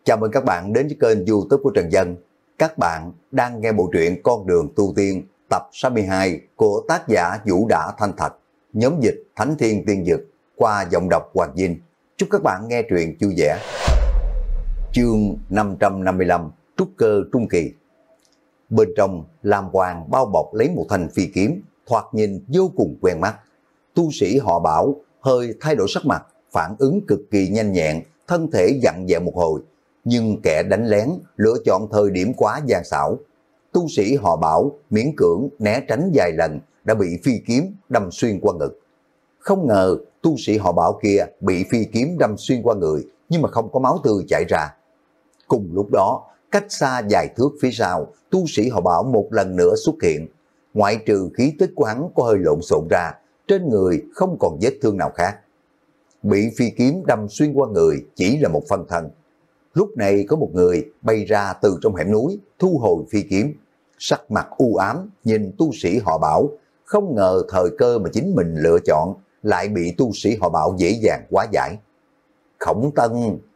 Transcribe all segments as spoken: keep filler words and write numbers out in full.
Chào mừng các bạn đến với kênh YouTube của Trần Dân. Các bạn đang nghe bộ truyện Con đường tu tiên tập sáu mươi hai của tác giả Vũ Đã Thanh Thạch, nhóm dịch Thánh Thiên Tiên Dực qua giọng đọc Hoàng Vinh. Chúc các bạn nghe truyện vui vẻ. Chương năm trăm năm mươi lăm, Trúc Cơ Trung Kỳ. Bên trong làm hoàng bao bọc lấy một thanh phi kiếm, thoạt nhìn vô cùng quen mắt. Tu sĩ họ Bảo hơi thay đổi sắc mặt, phản ứng cực kỳ nhanh nhẹn, thân thể dặn dẹo một hồi, nhưng kẻ đánh lén lựa chọn thời điểm quá gian xảo. Tu sĩ họ Bảo miễn cưỡng né tránh vài lần đã bị phi kiếm đâm xuyên qua ngực. Không ngờ tu sĩ họ Bảo kia bị phi kiếm đâm xuyên qua người nhưng mà không có máu tươi chảy ra. Cùng lúc đó, cách xa vài thước phía sau, tu sĩ họ Bảo một lần nữa xuất hiện. Ngoại trừ khí tức của hắn có hơi lộn xộn ra, trên người không còn vết thương nào khác. Bị phi kiếm đâm xuyên qua người chỉ là một phân thân. Lúc này có một người bay ra từ trong hẻm núi, thu hồi phi kiếm. Sắc mặt u ám nhìn tu sĩ họ Bảo, không ngờ thời cơ mà chính mình lựa chọn lại bị tu sĩ họ Bảo dễ dàng hóa giải. Khổng Tân.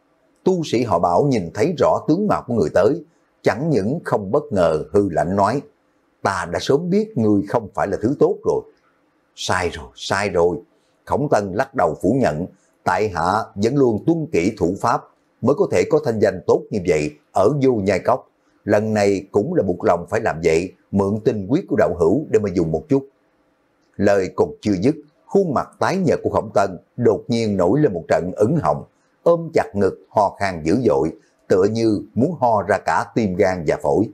Tu sĩ họ Bảo nhìn thấy rõ tướng mạo của người tới, chẳng những không bất ngờ hư lạnh nói: ta đã sớm biết người không phải là thứ tốt rồi. Sai rồi, sai rồi. Khổng Tân lắc đầu phủ nhận, tại hạ vẫn luôn tuân kỹ thủ pháp mới có thể có thanh danh tốt như vậy ở Vô Nhai Cốc. Lần này cũng là buộc lòng phải làm vậy, mượn tinh huyết của đạo hữu để mà dùng một chút. Lời còn chưa dứt, khuôn mặt tái nhợt của Khổng Tân đột nhiên nổi lên một trận ửng hồng, ôm chặt ngực ho khan dữ dội, tựa như muốn ho ra cả tim gan và phổi.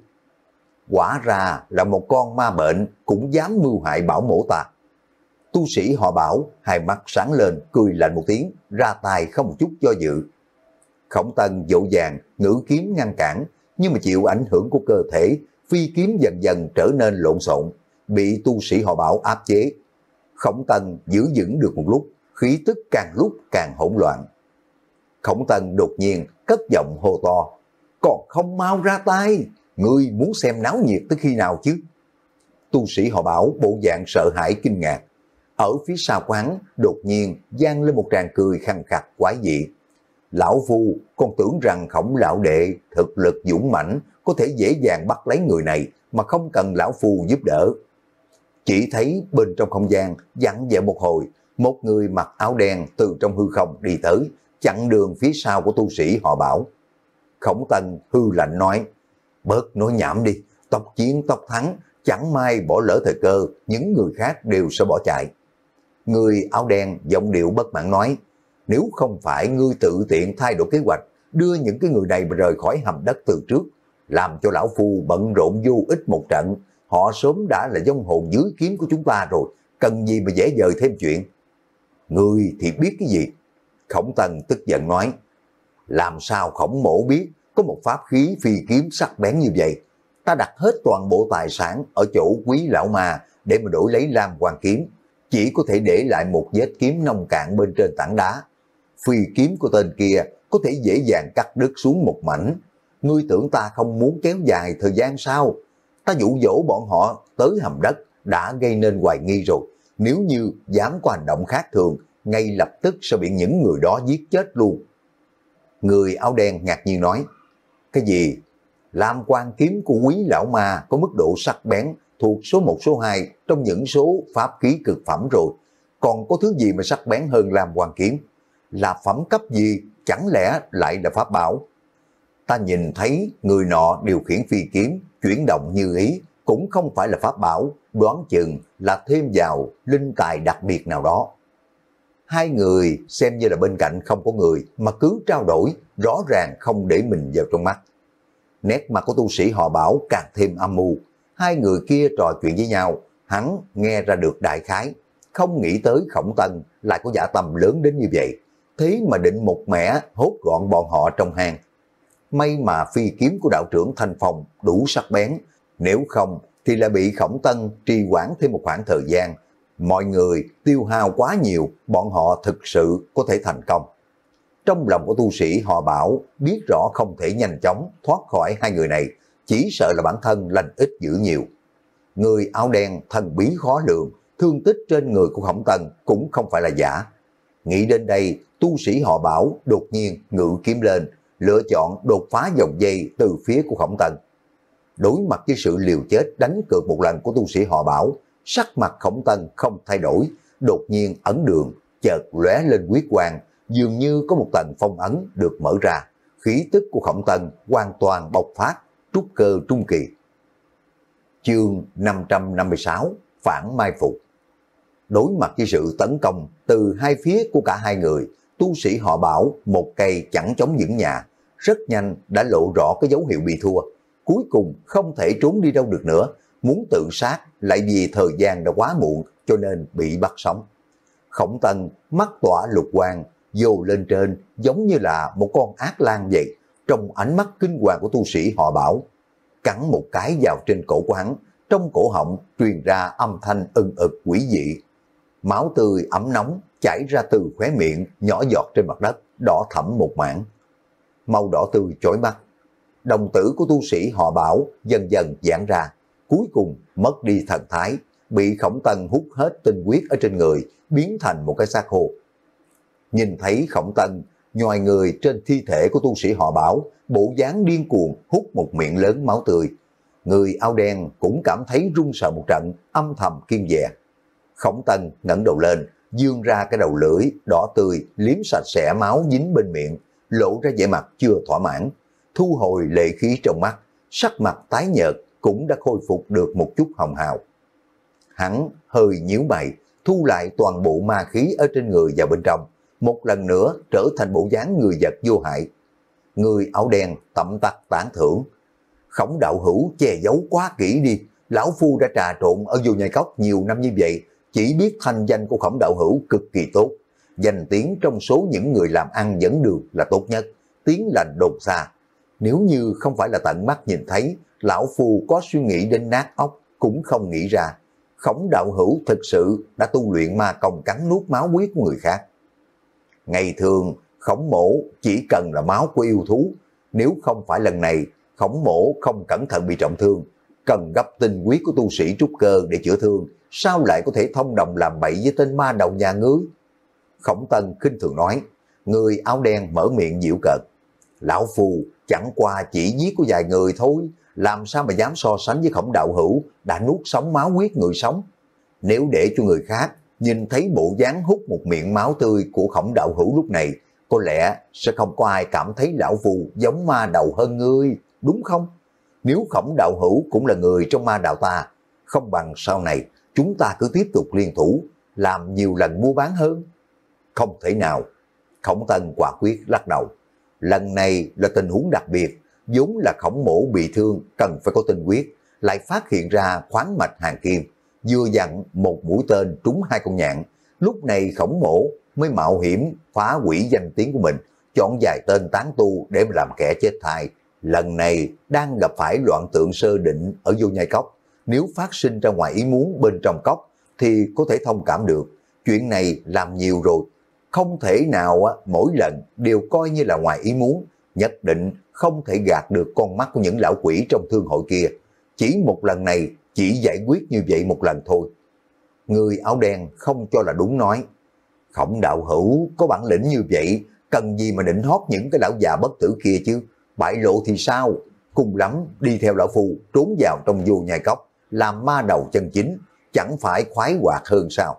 Quả ra là một con ma bệnh cũng dám mưu hại Bảo mổ ta. Tu sĩ họ Bảo hai mắt sáng lên, cười lạnh một tiếng, ra tay không một chút do dự. Khổng Tân dỗ dàng ngữ kiếm ngăn cản, nhưng mà chịu ảnh hưởng của cơ thể, phi kiếm dần dần trở nên lộn xộn, bị tu sĩ họ Bảo áp chế. Khổng Tân giữ vững được một lúc, khí tức càng lúc càng hỗn loạn. Khổng Tân đột nhiên cất giọng hô to: còn không mau ra tay, ngươi muốn xem náo nhiệt tới khi nào chứ? Tu sĩ họ Bảo bộ dạng sợ hãi kinh ngạc. Ở phía sau quán đột nhiên vang lên một tràng cười khăn khặt quái dị. Lão phu còn tưởng rằng Khổng lão đệ thực lực dũng mãnh, có thể dễ dàng bắt lấy người này mà không cần lão phu giúp đỡ. Chỉ thấy bên trong không gian vặn vẹo một hồi, một người mặc áo đen từ trong hư không đi tới, chặn đường phía sau của tu sĩ họ Bảo. Khổng Tân hư lạnh nói: bớt nói nhảm đi, tốc chiến tốc thắng, chẳng may bỏ lỡ thời cơ, những người khác đều sẽ bỏ chạy. Người áo đen giọng điệu bất mãn nói: nếu không phải ngươi tự tiện thay đổi kế hoạch, đưa những cái người này mà rời khỏi hầm đất từ trước, làm cho lão phu bận rộn vô ích một trận, họ sớm đã là vong hồn dưới kiếm của chúng ta rồi, cần gì mà dễ dời thêm chuyện. Ngươi thì biết cái gì? Khổng Tân tức giận nói: làm sao Khổng mổ biết có một pháp khí phi kiếm sắc bén như vậy? Ta đặt hết toàn bộ tài sản ở chỗ Quý lão ma để mà đổi lấy Lam Hoàng kiếm, chỉ có thể để lại một vết kiếm nông cạn bên trên tảng đá. Phi kiếm của tên kia có thể dễ dàng cắt đứt xuống một mảnh. Ngươi tưởng ta không muốn kéo dài thời gian sao? Ta dụ dỗ bọn họ tới hầm đất đã gây nên hoài nghi rồi. Nếu như dám có hành động khác thường, ngay lập tức sẽ bị những người đó giết chết luôn. Người áo đen ngạc nhiên nói: cái gì? Lam Quan kiếm của Quý lão ma có mức độ sắc bén thuộc số một số hai trong những số pháp khí cực phẩm rồi. Còn có thứ gì mà sắc bén hơn Lam Quan kiếm? Là phẩm cấp gì? Chẳng lẽ lại là pháp bảo? Ta nhìn thấy người nọ điều khiển phi kiếm chuyển động như ý, cũng không phải là pháp bảo, đoán chừng là thêm vào linh tài đặc biệt nào đó. Hai người xem như là bên cạnh không có người mà cứ trao đổi, rõ ràng không để mình vào trong mắt. Nét mặt của tu sĩ họ Bảo càng thêm âm mưu. Hai người kia trò chuyện với nhau, hắn nghe ra được đại khái, không nghĩ tới Khổng Tân lại có dã tâm lớn đến như vậy, thế mà định một mẻ hốt gọn bọn họ trong hang. May mà phi kiếm của đạo trưởng Thanh Phong đủ sắc bén, nếu không thì lại bị Khổng Tân trì hoãn thêm một khoảng thời gian. Mọi người tiêu hao quá nhiều, bọn họ thực sự có thể thành công. Trong lòng của tu sĩ họ Bảo biết rõ không thể nhanh chóng thoát khỏi hai người này, chỉ sợ là bản thân lành ít dữ nhiều. Người áo đen thần bí khó lường, thương tích trên người của Khổng Tân cũng không phải là giả. Nghĩ đến đây, tu sĩ họ Bảo đột nhiên ngự kiếm lên, lựa chọn đột phá dòng dây từ phía của Khổng Tân. Đối mặt với sự liều chết đánh cược một lần của tu sĩ họ Bảo, sắc mặt Khổng Tân không thay đổi, đột nhiên ấn đường, chợt lóe lên huyết quang, dường như có một tầng phong ấn được mở ra, khí tức của Khổng Tân hoàn toàn bộc phát, trúc cơ trung kỳ. Chương năm trăm năm mươi sáu, phản mai phục. Đối mặt với sự tấn công từ hai phía của cả hai người, tu sĩ họ Bảo một cây chẳng chống vững nhà, rất nhanh đã lộ rõ cái dấu hiệu bị thua. Cuối cùng không thể trốn đi đâu được nữa, muốn tự sát lại vì thời gian đã quá muộn cho nên bị bắt sống. Khổng Tân mắt tỏa lục quang, dồ lên trên giống như là một con ác lang vậy, trong ánh mắt kinh hoàng của tu sĩ họ Bảo. Cắn một cái vào trên cổ của hắn, trong cổ họng truyền ra âm thanh ưng ực quỷ dị. Máu tươi ấm nóng chảy ra từ khóe miệng, nhỏ giọt trên mặt đất, đỏ thẫm một mảng. Màu đỏ tươi chói mắt. Đồng tử của tu sĩ họ Bảo dần dần giãn ra, cuối cùng mất đi thần thái, bị Khổng Tân hút hết tinh huyết ở trên người, biến thành một cái xác khô. Nhìn thấy Khổng Tân nhòi người trên thi thể của tu sĩ họ Bảo, bộ dáng điên cuồng hút một miệng lớn máu tươi. Người áo đen cũng cảm thấy run sợ một trận, âm thầm kiêng dè. Khổng Tân ngẩng đầu lên, dương ra cái đầu lưỡi đỏ tươi liếm sạch sẽ máu dính bên miệng, lộ ra vẻ mặt chưa thỏa mãn, thu hồi lệ khí trong mắt, sắc mặt tái nhợt cũng đã khôi phục được một chút hồng hào. Hắn hơi nhíu mày, thu lại toàn bộ ma khí ở trên người vào bên trong, một lần nữa trở thành bộ dáng người vật vô hại. Người áo đen tậm tắc tán thưởng. Khổng đạo hữu che giấu quá kỹ đi, lão phu đã trà trộn ở vô nhai cốc nhiều năm như vậy, chỉ biết thanh danh của Khổng đạo hữu cực kỳ tốt, danh tiếng trong số những người làm ăn dẫn đường là tốt nhất, tiếng lành đồn xa. Nếu như không phải là tận mắt nhìn thấy, lão phu có suy nghĩ đến nát óc cũng không nghĩ ra. Khổng đạo hữu thực sự đã tu luyện ma công cắn nuốt máu huyết của người khác. Ngày thường, Khổng mổ chỉ cần là máu của yêu thú, nếu không phải lần này, Khổng mổ không cẩn thận bị trọng thương, cần gấp tinh huyết của tu sĩ trúc cơ để chữa thương, sao lại có thể thông đồng làm bậy với tên ma đầu nhà ngươi? Khổng Tân khinh thường nói. Người áo đen mở miệng giễu cợt. Lão phù chẳng qua chỉ giết của vài người thôi, làm sao mà dám so sánh với Khổng đạo hữu đã nuốt sống máu huyết người sống. Nếu để cho người khác nhìn thấy bộ dáng hút một miệng máu tươi của Khổng đạo hữu lúc này, có lẽ sẽ không có ai cảm thấy lão phù giống ma đầu hơn ngươi, đúng không? Nếu Khổng đạo hữu cũng là người trong ma đạo ta, không bằng sau này chúng ta cứ tiếp tục liên thủ, làm nhiều lần mua bán hơn. Không thể nào. Khổng Tân quả quyết lắc đầu. Lần này là tình huống đặc biệt, vốn là Khổng mổ bị thương cần phải có tinh huyết, lại phát hiện ra khoáng mạch hàng kim, vừa dặn một mũi tên trúng hai con nhạn. Lúc này Khổng mổ mới mạo hiểm phá hủy danh tiếng của mình, chọn vài tên tán tu để mà làm kẻ chết thai. Lần này đang gặp phải loạn tượng sơ định ở vô nhai cốc, nếu phát sinh ra ngoài ý muốn bên trong cốc thì có thể thông cảm được. Chuyện này làm nhiều rồi, không thể nào mỗi lần đều coi như là ngoài ý muốn, nhất định không thể gạt được con mắt của những lão quỷ trong thương hội kia. Chỉ một lần này, chỉ giải quyết như vậy một lần thôi. Người áo đen không cho là đúng nói. Khổng đạo hữu có bản lĩnh như vậy, cần gì mà định hót những cái lão già bất tử kia chứ? Bại lộ thì sao? Cùng lắm đi theo lão phù trốn vào trong vô nhai cốc, làm ma đầu chân chính, chẳng phải khoái hoạt hơn sao?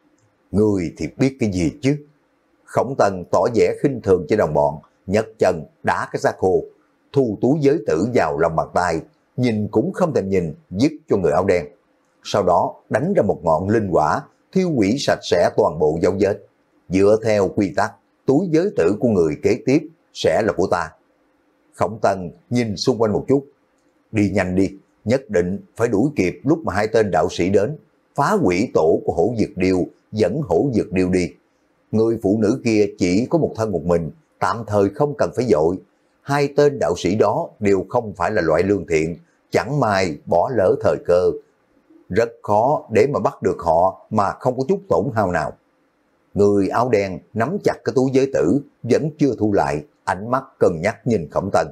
Người thì biết cái gì chứ? Khổng Tân tỏ vẻ khinh thường cho đồng bọn, nhấc chân đá cái xác khô, thu túi giới tử vào lòng bàn tay, nhìn cũng không thèm nhìn, dứt cho người áo đen. Sau đó đánh ra một ngọn linh quả, thiêu hủy sạch sẽ toàn bộ dấu vết. Dựa theo quy tắc, túi giới tử của người kế tiếp sẽ là của ta. Khổng Tân nhìn xung quanh một chút. Đi nhanh đi, nhất định phải đuổi kịp lúc mà hai tên đạo sĩ đến, phá hủy tổ của hổ dược điêu, dẫn hổ dược điêu đi. Người phụ nữ kia chỉ có một thân một mình, tạm thời không cần phải dội. Hai tên đạo sĩ đó đều không phải là loại lương thiện, chẳng may bỏ lỡ thời cơ. Rất khó để mà bắt được họ mà không có chút tổn hao nào. Người áo đen nắm chặt cái túi giới tử, vẫn chưa thu lại, ánh mắt cân nhắc nhìn Khổng Tân.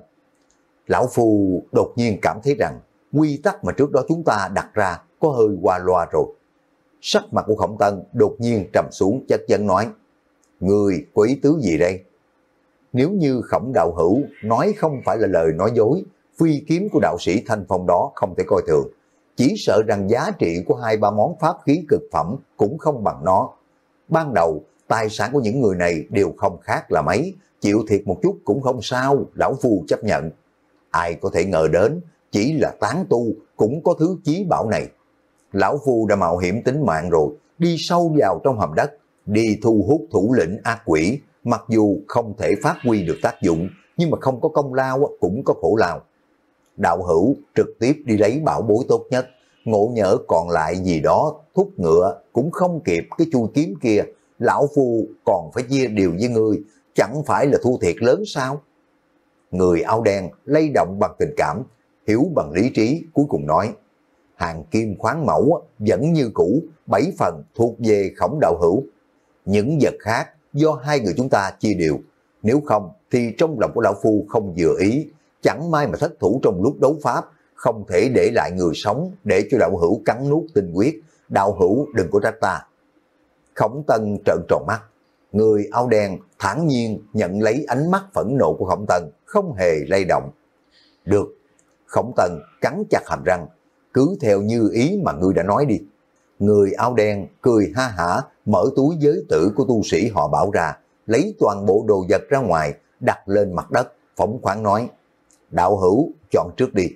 Lão Phu đột nhiên cảm thấy rằng quy tắc mà trước đó chúng ta đặt ra có hơi qua loa rồi. Sắc mặt của Khổng Tân đột nhiên trầm xuống, chất vấn nói. Người có ý tứ gì đây? Nếu như Khổng đạo hữu nói không phải là lời nói dối, phi kiếm của đạo sĩ Thanh Phong đó không thể coi thường. Chỉ sợ rằng giá trị của hai ba món pháp khí cực phẩm cũng không bằng nó. Ban đầu, tài sản của những người này đều không khác là mấy, chịu thiệt một chút cũng không sao, lão phu chấp nhận. Ai có thể ngờ đến, chỉ là tán tu cũng có thứ chí bảo này. Lão phu đã mạo hiểm tính mạng rồi, đi sâu vào trong hầm đất, đi thu hút thủ lĩnh ác quỷ, mặc dù không thể phát huy được tác dụng, nhưng mà không có công lao cũng có khổ lao. Đạo hữu trực tiếp đi lấy bảo bối tốt nhất, ngộ nhỡ còn lại gì đó, thúc ngựa cũng không kịp cái chui kiếm kia, lão phu còn phải chia điều với ngươi, chẳng phải là thua thiệt lớn sao? Người áo đen lay động bằng tình cảm, hiểu bằng lý trí, cuối cùng nói, hàng kim khoáng mẫu vẫn như cũ, bảy phần thuộc về Khổng đạo hữu. Những vật khác do hai người chúng ta chia đều, nếu không thì trong lòng của lão phu không vừa ý, chẳng may mà thất thủ trong lúc đấu pháp, không thể để lại người sống để cho đạo hữu cắn nuốt tinh huyết, đạo hữu đừng có trách ta. Khổng Tân trợn tròn mắt, người áo đen thản nhiên nhận lấy ánh mắt phẫn nộ của Khổng Tân, không hề lay động. Được, Khổng Tân cắn chặt hàm răng, cứ theo như ý mà ngươi đã nói đi. Người áo đen cười ha hả, mở túi giới tử của tu sĩ họ Bảo ra, lấy toàn bộ đồ vật ra ngoài, đặt lên mặt đất, phóng khoáng nói, đạo hữu chọn trước đi.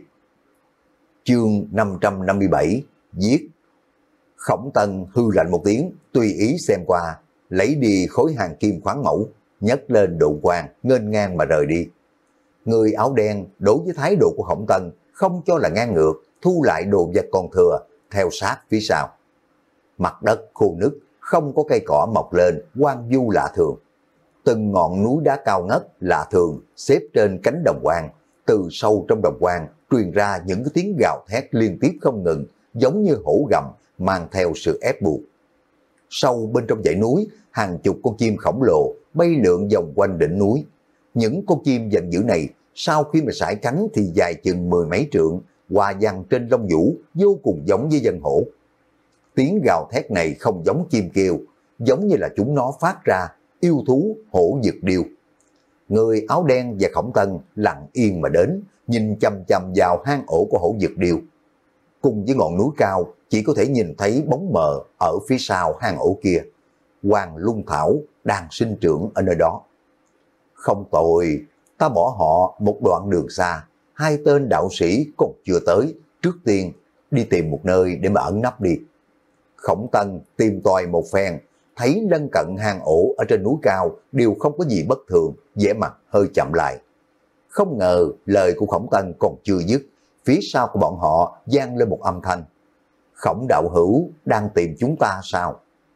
Chương năm trăm năm mươi bảy, giết. Khổng Tân hư lạnh một tiếng, tùy ý xem qua, lấy đi khối hàng kim khoáng mẫu, nhấc lên độ quang, nghênh ngang mà rời đi. Người áo đen đối với thái độ của Khổng Tân không cho là ngang ngược, thu lại đồ vật còn thừa, theo sát phía sau. Mặt đất khô nứt, không có cây cỏ mọc lên, hoang vu lạ thường. Từng ngọn núi đá cao ngất lạ thường xếp trên cánh đồng hoang, từ sâu trong đồng hoang truyền ra những cái tiếng gào thét liên tiếp không ngừng, giống như hổ gầm, mang theo sự ép buộc. Sâu bên trong dãy núi, hàng chục con chim khổng lồ bay lượn vòng quanh đỉnh núi. Những con chim giận dữ này, sau khi mà sải cánh thì dài chừng mười mấy trượng, hòa vang trên lông vũ, vô cùng giống với dân hổ. Tiếng gào thét này không giống chim kêu, giống như là chúng nó phát ra yêu thú hổ dực điêu. Người áo đen và Khổng Tân lặng yên mà đến, nhìn chăm chăm vào hang ổ của hổ dực điêu. Cùng với ngọn núi cao, chỉ có thể nhìn thấy bóng mờ ở phía sau hang ổ kia. Hoàng lung thảo đang sinh trưởng ở nơi đó. Không tồi, ta bỏ họ một đoạn đường xa, hai tên đạo sĩ còn chưa tới, trước tiên đi tìm một nơi để mà ẩn nấp đi. Khổng Tân tìm tòi một phen, thấy lân cận hang ổ ở trên núi cao đều không có gì bất thường, vẻ mặt hơi chậm lại. Không ngờ lời của Khổng Tân còn chưa dứt, phía sau của bọn họ vang lên một âm thanh. Khổng đạo hữu đang tìm chúng ta sao?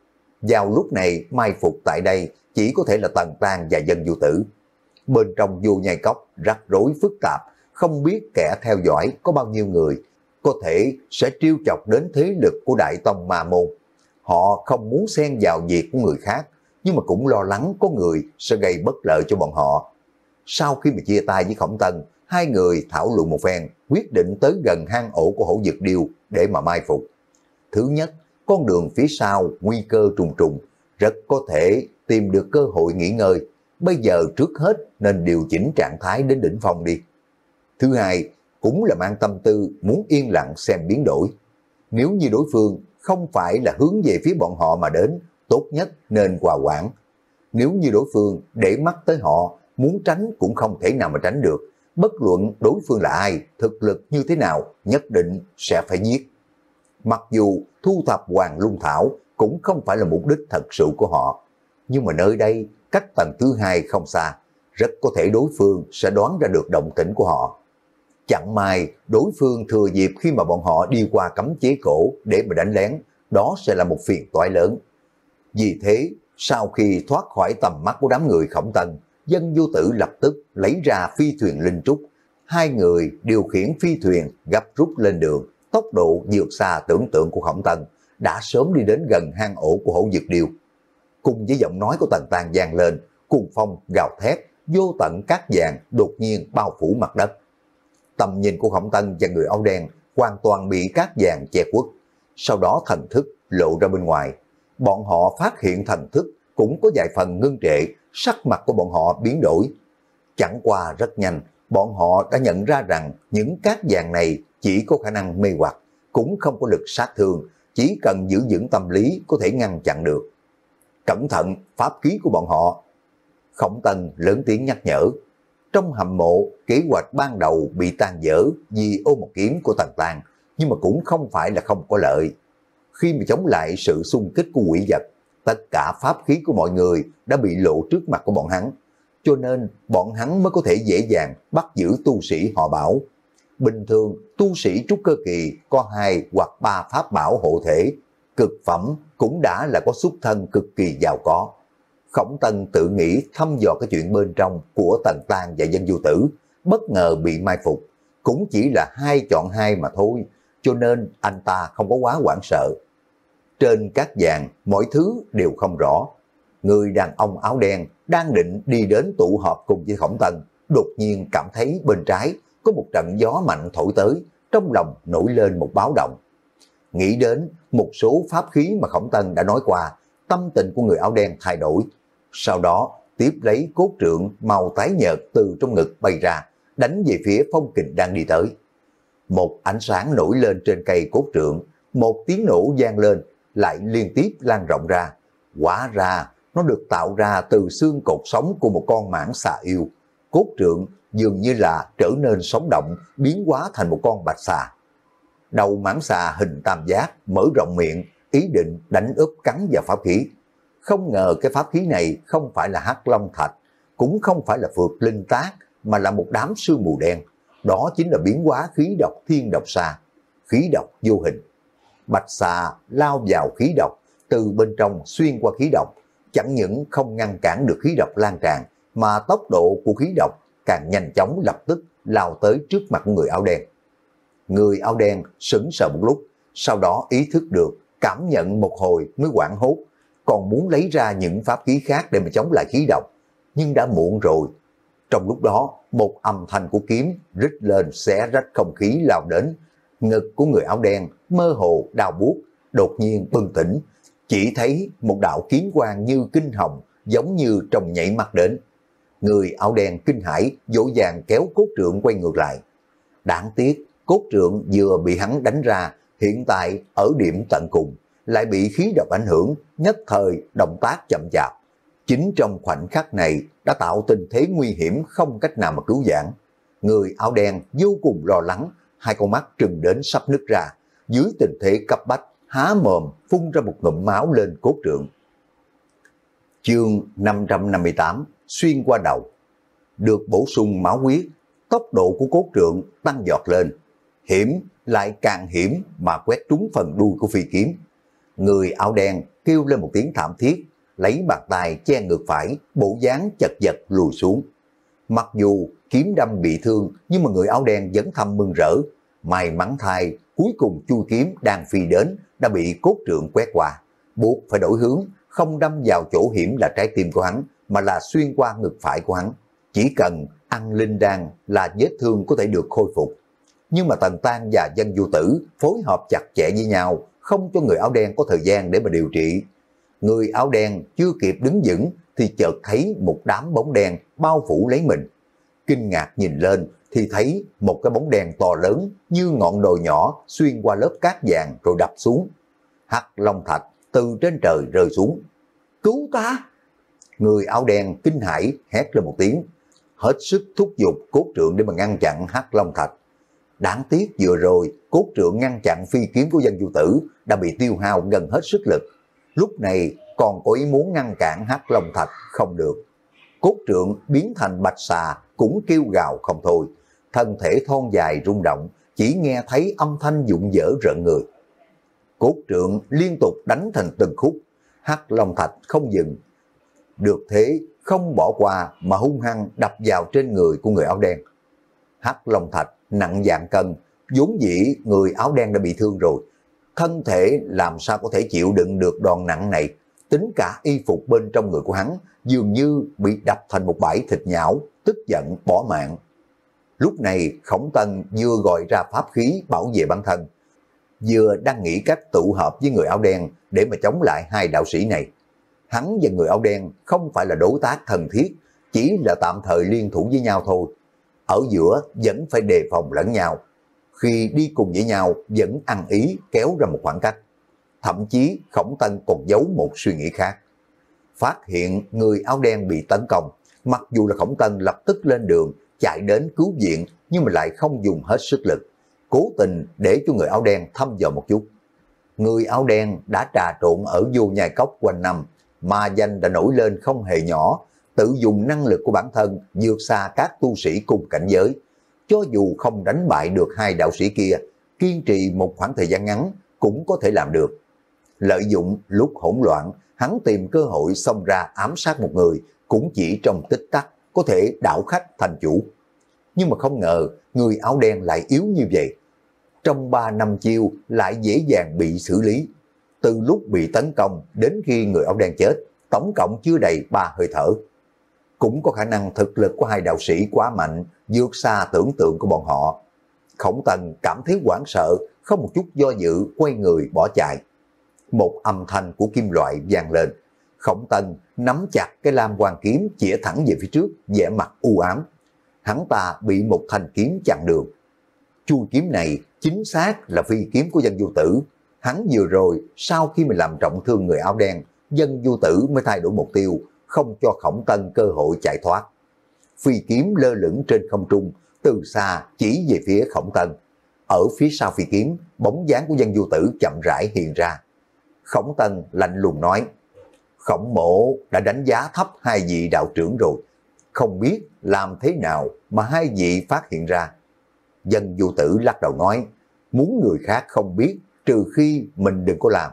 Vào lúc này mai phục tại đây chỉ có thể là Tần Tang và Dân Vô Tử. Bên trong Vô Nhai Cốc rắc rối phức tạp, không biết kẻ theo dõi có bao nhiêu người, có thể sẽ trêu chọc đến thế lực của Đại Tông Ma Môn. Họ không muốn xen vào việc của người khác, nhưng mà cũng lo lắng có người sẽ gây bất lợi cho bọn họ. Sau khi mà chia tay với Khổng Tân, hai người thảo luận một phen, quyết định tới gần hang ổ của hổ dực điêu để mà mai phục. Thứ nhất, con đường phía sau nguy cơ trùng trùng, rất có thể tìm được cơ hội nghỉ ngơi. Bây giờ trước hết nên điều chỉnh trạng thái đến đỉnh phong đi. Thứ hai, cũng là mang tâm tư muốn yên lặng xem biến đổi. Nếu như đối phương không phải là hướng về phía bọn họ mà đến, tốt nhất nên hòa quản. Nếu như đối phương để mắt tới họ, muốn tránh cũng không thể nào mà tránh được. Bất luận đối phương là ai, thực lực như thế nào, nhất định sẽ phải giết. Mặc dù thu thập Hoàng Lung Thảo cũng không phải là mục đích thật sự của họ, nhưng mà nơi đây cách tầng thứ hai không xa, rất có thể đối phương sẽ đoán ra được động tĩnh của họ. Chẳng may đối phương thừa dịp khi mà bọn họ đi qua cấm chế cổ để mà đánh lén, đó sẽ là một phiền toái lớn. Vì thế, sau khi thoát khỏi tầm mắt của đám người Khổng Tân, Dân Vô Tử lập tức lấy ra phi thuyền linh trúc. Hai người điều khiển phi thuyền gấp rút lên đường, tốc độ vượt xa tưởng tượng của Khổng Tân, đã sớm đi đến gần hang ổ của hổ dực điêu. Cùng với giọng nói của Tần Tang vang lên, cuồng phong gào thét, vô tận cát vàng đột nhiên bao phủ mặt đất. Tầm nhìn của Khổng Tân và người áo đen hoàn toàn bị cát vàng che khuất. Sau đó thần thức lộ ra bên ngoài. Bọn họ phát hiện thần thức cũng có vài phần ngưng trệ, sắc mặt của bọn họ biến đổi. Chẳng qua rất nhanh, bọn họ đã nhận ra rằng những cát vàng này chỉ có khả năng mê hoặc, cũng không có lực sát thương, chỉ cần giữ vững tâm lý có thể ngăn chặn được. Cẩn thận, pháp khí của bọn họ. Khổng Tân lớn tiếng nhắc nhở. Trong hầm mộ, kế hoạch ban đầu bị tan vỡ vì ô một kiếm của Tần Tang, nhưng mà cũng không phải là không có lợi. Khi mà chống lại sự xung kích của quỷ vật, tất cả pháp khí của mọi người đã bị lộ trước mặt của bọn hắn, cho nên bọn hắn mới có thể dễ dàng bắt giữ tu sĩ họ Bảo. Bình thường, tu sĩ trúc cơ kỳ có hai hoặc ba pháp bảo hộ thể, cực phẩm cũng đã là có xuất thân cực kỳ giàu có. Khổng Tân tự nghĩ thăm dò cái chuyện bên trong của Tần Tang và Dân Du Tử, bất ngờ bị mai phục, cũng chỉ là hai chọn hai mà thôi, cho nên anh ta không có quá hoảng sợ. Trên cát vàng, mọi thứ đều không rõ. Người đàn ông áo đen đang định đi đến tụ họp cùng với Khổng Tân, đột nhiên cảm thấy bên trái có một trận gió mạnh thổi tới, trong lòng nổi lên một báo động. Nghĩ đến một số pháp khí mà Khổng Tân đã nói qua, tâm tình của người áo đen thay đổi. Sau đó tiếp lấy cốt trượng màu tái nhợt từ trong ngực bay ra, đánh về phía Phong Kình đang đi tới. Một ánh sáng nổi lên trên cây cốt trượng, một tiếng nổ vang lên, lại liên tiếp lan rộng ra. Hóa ra nó được tạo ra từ xương cột sống của một con mãng xà yêu. Cốt trượng dường như là trở nên sống động, biến hóa thành một con bạch xà. Đầu mãng xà hình tam giác, mở rộng miệng, ý định đánh úp cắn vào pháp khí. Không ngờ cái pháp khí này không phải là Hắc Long Thạch, cũng không phải là Phược Linh Tác, mà là một đám sương mù đen. Đó chính là biến hóa khí độc thiên độc xà, khí độc vô hình. Bạch xà lao vào khí độc, từ bên trong xuyên qua khí độc, chẳng những không ngăn cản được khí độc lan tràn, mà tốc độ của khí độc càng nhanh chóng, lập tức lao tới trước mặt của người áo đen. Người áo đen sững sờ một lúc, sau đó ý thức được, cảm nhận một hồi mới hoảng hốt, còn muốn lấy ra những pháp khí khác để mà chống lại khí độc, nhưng đã muộn rồi. Trong lúc đó, một âm thanh của kiếm rít lên xé rách không khí lao đến, ngực của người áo đen mơ hồ đau buốt, đột nhiên bừng tỉnh, chỉ thấy một đạo kiếm quang như kinh hồng, giống như trong nhảy mắt đến. Người áo đen kinh hãi, dỗ dàng kéo cốt trượng quay ngược lại. Đáng tiếc, cốt trượng vừa bị hắn đánh ra, hiện tại ở điểm tận cùng, lại bị khí độc ảnh hưởng, nhất thời động tác chậm chạp. Chính trong khoảnh khắc này đã tạo tình thế nguy hiểm không cách nào mà cứu vãn. Người áo đen vô cùng lo lắng, hai con mắt trừng đến sắp nứt ra, dưới tình thế cấp bách, há mồm phun ra một ngụm máu lên cốt trượng. Chương năm trăm năm mươi tám, xuyên qua đầu. Được bổ sung máu huyết, tốc độ của cốt trượng tăng giọt lên. Hiểm lại càng hiểm mà quét trúng phần đuôi của phi kiếm. Người áo đen kêu lên một tiếng thảm thiết, lấy bàn tay che ngược phải, bộ dáng chật vật lùi xuống. Mặc dù kiếm đâm bị thương, nhưng mà người áo đen vẫn thầm mừng rỡ. May mắn thay, cuối cùng chui kiếm đang phi đến đã bị cốt trượng quét qua, buộc phải đổi hướng, không đâm vào chỗ hiểm là trái tim của hắn, mà là xuyên qua ngực phải của hắn. Chỉ cần ăn linh đan là vết thương có thể được khôi phục. Nhưng mà Tần Tang và Dân Du Tử phối hợp chặt chẽ với nhau, không cho người áo đen có thời gian để mà điều trị. Người áo đen chưa kịp đứng vững thì chợt thấy một đám bóng đen bao phủ lấy mình. Kinh ngạc nhìn lên thì thấy một cái bóng đen to lớn như ngọn đồi nhỏ xuyên qua lớp cát vàng rồi đập xuống. Hắc Long Thạch từ trên trời rơi xuống. Cứu ta! Người áo đen kinh hãi hét lên một tiếng, hết sức thúc giục cốt trượng để mà ngăn chặn Hắc Long Thạch. Đáng tiếc vừa rồi cốt trượng ngăn chặn phi kiếm của Dân Du Tử đã bị tiêu hao gần hết sức lực. Lúc này còn có ý muốn ngăn cản Hắc Long Thạch không được. Cốt trượng biến thành bạch xà cũng kêu gào không thôi. Thân thể thon dài rung động, chỉ nghe thấy âm thanh rụng rỡ rợn người. Cốt trượng liên tục đánh thành từng khúc, Hắc Long Thạch không dừng. Được thế, không bỏ qua mà hung hăng đập vào trên người của người áo đen. Hắc Long Thạch nặng vạn cân, vốn dĩ người áo đen đã bị thương rồi. Thân thể làm sao có thể chịu đựng được đòn nặng này, tính cả y phục bên trong người của hắn dường như bị đập thành một bãi thịt nhão, tức giận bỏ mạng. Lúc này Khổng Tân vừa gọi ra pháp khí bảo vệ bản thân, vừa đang nghĩ cách tụ hợp với người áo đen để mà chống lại hai đạo sĩ này. Hắn và người áo đen không phải là đối tác thân thiết, chỉ là tạm thời liên thủ với nhau thôi. Ở giữa vẫn phải đề phòng lẫn nhau. Khi đi cùng với nhau vẫn ăn ý kéo ra một khoảng cách. Thậm chí Khổng Tân còn giấu một suy nghĩ khác. Phát hiện người áo đen bị tấn công, mặc dù là Khổng Tân lập tức lên đường chạy đến cứu viện, nhưng mà lại không dùng hết sức lực, cố tình để cho người áo đen thăm dò một chút. Người áo đen đã trà trộn ở vô nhai cốc quanh năm, mà danh đã nổi lên không hề nhỏ, tự dùng năng lực của bản thân vượt xa các tu sĩ cùng cảnh giới. Cho dù không đánh bại được hai đạo sĩ kia, kiên trì một khoảng thời gian ngắn cũng có thể làm được. Lợi dụng lúc hỗn loạn, hắn tìm cơ hội xông ra ám sát một người, cũng chỉ trong tích tắc có thể đảo khách thành chủ. Nhưng mà không ngờ người áo đen lại yếu như vậy. Trong ba năm chiêu lại dễ dàng bị xử lý. Từ lúc bị tấn công đến khi người áo đen chết, tổng cộng chưa đầy ba hơi thở. Cũng có khả năng thực lực của hai đạo sĩ quá mạnh, vượt xa tưởng tượng của bọn họ. Khổng Tân cảm thấy hoảng sợ, không một chút do dự quay người bỏ chạy. Một âm thanh của kim loại vang lên. Khổng Tân nắm chặt cái lam hoàng kiếm chĩa thẳng về phía trước, vẻ mặt u ám. Hắn ta bị một thanh kiếm chặn đường. Chui kiếm này chính xác là phi kiếm của Dân Vô Tử. Hắn vừa rồi sau khi mình làm trọng thương người áo đen, Dân Vô Tử mới thay đổi mục tiêu, không cho Khổng Tân cơ hội chạy thoát. Phi kiếm lơ lửng trên không trung, từ xa chỉ về phía Khổng Tân. Ở phía sau phi kiếm, bóng dáng của Dân Vô Tử chậm rãi hiện ra. Khổng Tân lạnh lùng nói, Khổng mộ đã đánh giá thấp hai vị đạo trưởng rồi, không biết làm thế nào mà hai vị phát hiện ra. Dân Vô Tử lắc đầu nói, muốn người khác không biết trừ khi mình đừng có làm.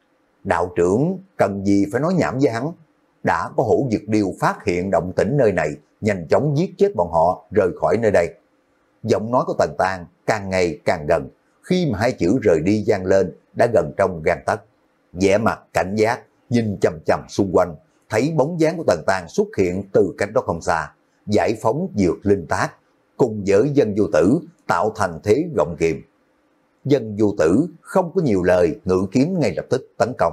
Đạo trưởng cần gì phải nói nhảm với hắn, đã có hổ dực điêu phát hiện động tĩnh nơi này, nhanh chóng giết chết bọn họ rời khỏi nơi đây. Giọng nói của Tần Tang càng ngày càng gần, khi mà hai chữ rời đi vang lên đã gần trong gang tấc. Vẻ mặt cảnh giác nhìn chằm chằm xung quanh, thấy bóng dáng của Tần Tang xuất hiện từ cách đó không xa, giải phóng dược linh tác cùng với Dân Vô Tử tạo thành thế gọng kìm. Dân Vô Tử không có nhiều lời, ngự kiếm ngay lập tức tấn công.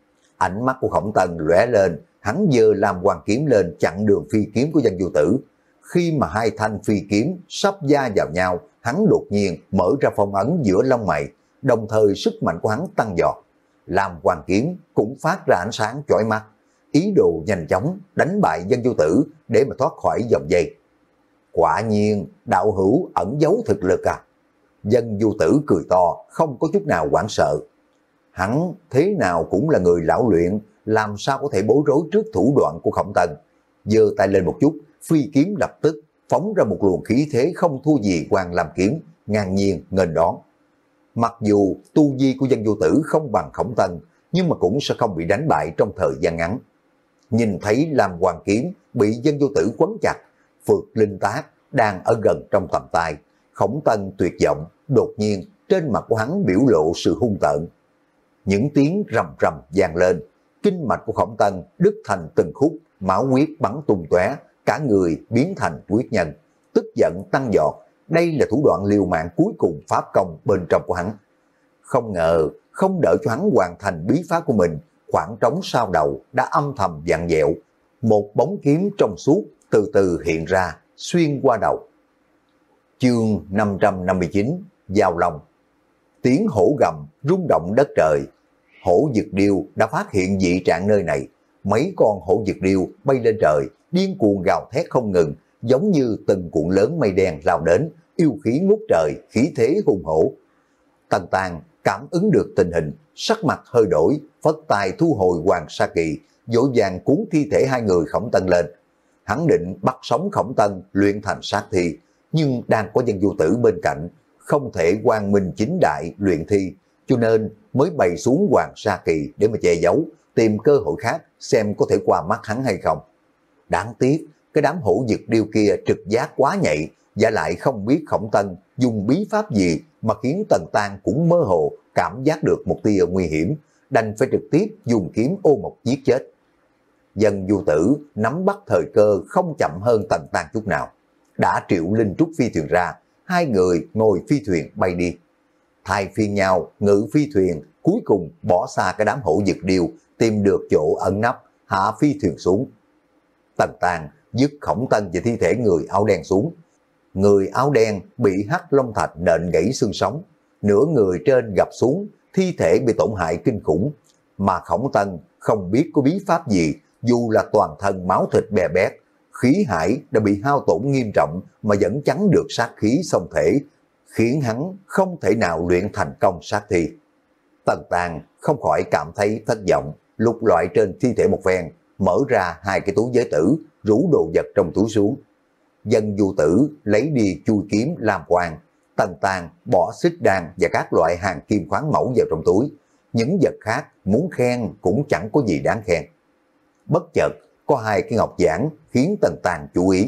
Ánh mắt của Khổng Tân lóe lên, hắn giơ làm hoàng kiếm lên chặn đường phi kiếm của Dân Vô Tử. Khi mà hai thanh phi kiếm sắp va vào nhau, hắn đột nhiên mở ra phong ấn giữa lông mày, đồng thời sức mạnh của hắn tăng vọt. Làm hoàng kiếm cũng phát ra ánh sáng chói mắt, ý đồ nhanh chóng đánh bại Dân Vô Tử để mà thoát khỏi vòng dây. Quả nhiên đạo hữu ẩn giấu thực lực à? Dân Vô Tử cười to, không có chút nào hoảng sợ. Hắn thế nào cũng là người lão luyện, làm sao có thể bối rối trước thủ đoạn của Khổng Tân. Giơ tay lên một chút, phi kiếm lập tức phóng ra một luồng khí thế không thua gì Hoàng Lam kiếm, ngang nhiên nghênh đón. Mặc dù tu vi của Dân Vô Tử không bằng Khổng Tân, nhưng mà cũng sẽ không bị đánh bại trong thời gian ngắn. Nhìn thấy Lam Hoàng kiếm bị Dân Vô Tử quấn chặt, Phược Linh Tác đang ở gần trong tầm tay, Khổng Tân tuyệt vọng, đột nhiên trên mặt của hắn biểu lộ sự hung tợn. Những tiếng rầm rầm vang lên, kinh mạch của Khổng Tân đứt thành từng khúc, máu huyết bắn tung tóe, cả người biến thành huyết nhân, tức giận tăng vọt. Đây là thủ đoạn liều mạng cuối cùng pháp công bên trong của hắn. Không ngờ, không đợi cho hắn hoàn thành bí pháp của mình, khoảng trống sau đầu đã âm thầm vặn vẹo. Một bóng kiếm trong suốt từ từ hiện ra, xuyên qua đầu. Chương năm trăm năm mươi chín, Giao Long. Tiếng hổ gầm rung động đất trời. Hổ dực điêu đã phát hiện dị trạng nơi này. Mấy con hổ dực điêu bay lên trời, điên cuồng gào thét không ngừng, giống như từng cuộn lớn mây đen lao đến, yêu khí ngút trời, khí thế hùng hổ. Tần Tang cảm ứng được tình hình, sắc mặt hơi đổi, phất tay thu hồi Hoàng Sa Kỳ, vội vàng cuốn thi thể hai người Khổng Tân lên. Hắn định bắt sống Khổng Tân luyện thành sát thi, nhưng đang có Dân Vô Tử bên cạnh, không thể quang minh chính đại luyện thi, cho nên mới bày xuống Hoàng Sa Kỳ để mà che giấu, tìm cơ hội khác xem có thể qua mắt hắn hay không. Đáng tiếc, cái đám hổ dực điêu kia trực giác quá nhạy, và lại không biết Khổng Tân dùng bí pháp gì mà khiến Tần Tang cũng mơ hồ cảm giác được một tia nguy hiểm, đành phải trực tiếp dùng kiếm ô một giết chết. Dân Vô Tử nắm bắt thời cơ không chậm hơn Tần Tang chút nào, đã triệu linh trúc phi thuyền ra, hai người ngồi phi thuyền bay đi. Thay phiên nhau ngự phi thuyền, cuối cùng bỏ xa cái đám hổ dực điêu, tìm được chỗ ẩn nấp, hạ phi thuyền xuống. Tần Tang dứt Khổng Tân và thi thể người áo đen xuống. Người áo đen bị hắc long thạch nện gãy xương sống, nửa người trên gập xuống, thi thể bị tổn hại kinh khủng. Mà Khổng Tân không biết có bí pháp gì, dù là toàn thân máu thịt bè bét, khí hải đã bị hao tổn nghiêm trọng mà vẫn chắn được sát khí xông thể, khiến hắn không thể nào luyện thành công sát thi. Tần Tàng không khỏi cảm thấy thất vọng, lục loại trên thi thể một phen, mở ra hai cái túi giới tử, rủ đồ vật trong túi xuống. Dân du tử lấy đi chui kiếm làm quan, Tần Tàng bỏ xích đan và các loại hàng kim khoáng mẫu vào trong túi. Những vật khác muốn khen cũng chẳng có gì đáng khen. Bất chợt có hai cái ngọc giản khiến Tần Tàng chú ý.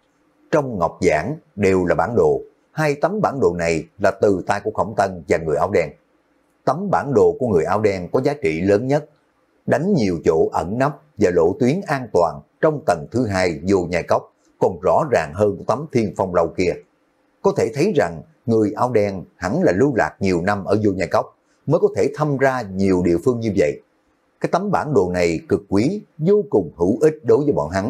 Trong ngọc giản đều là bản đồ, hai tấm bản đồ này là từ tay của Khổng Tân và người áo đen. Tấm bản đồ của người áo đen có giá trị lớn nhất, đánh nhiều chỗ ẩn nấp và lộ tuyến an toàn trong tầng thứ hai vô nhai cốc còn rõ ràng hơn tấm thiên phong lâu kia. Có thể thấy rằng người áo đen hẳn là lưu lạc nhiều năm ở vô nhai cốc mới có thể thăm ra nhiều địa phương như vậy. Cái tấm bản đồ này cực quý, vô cùng hữu ích đối với bọn hắn.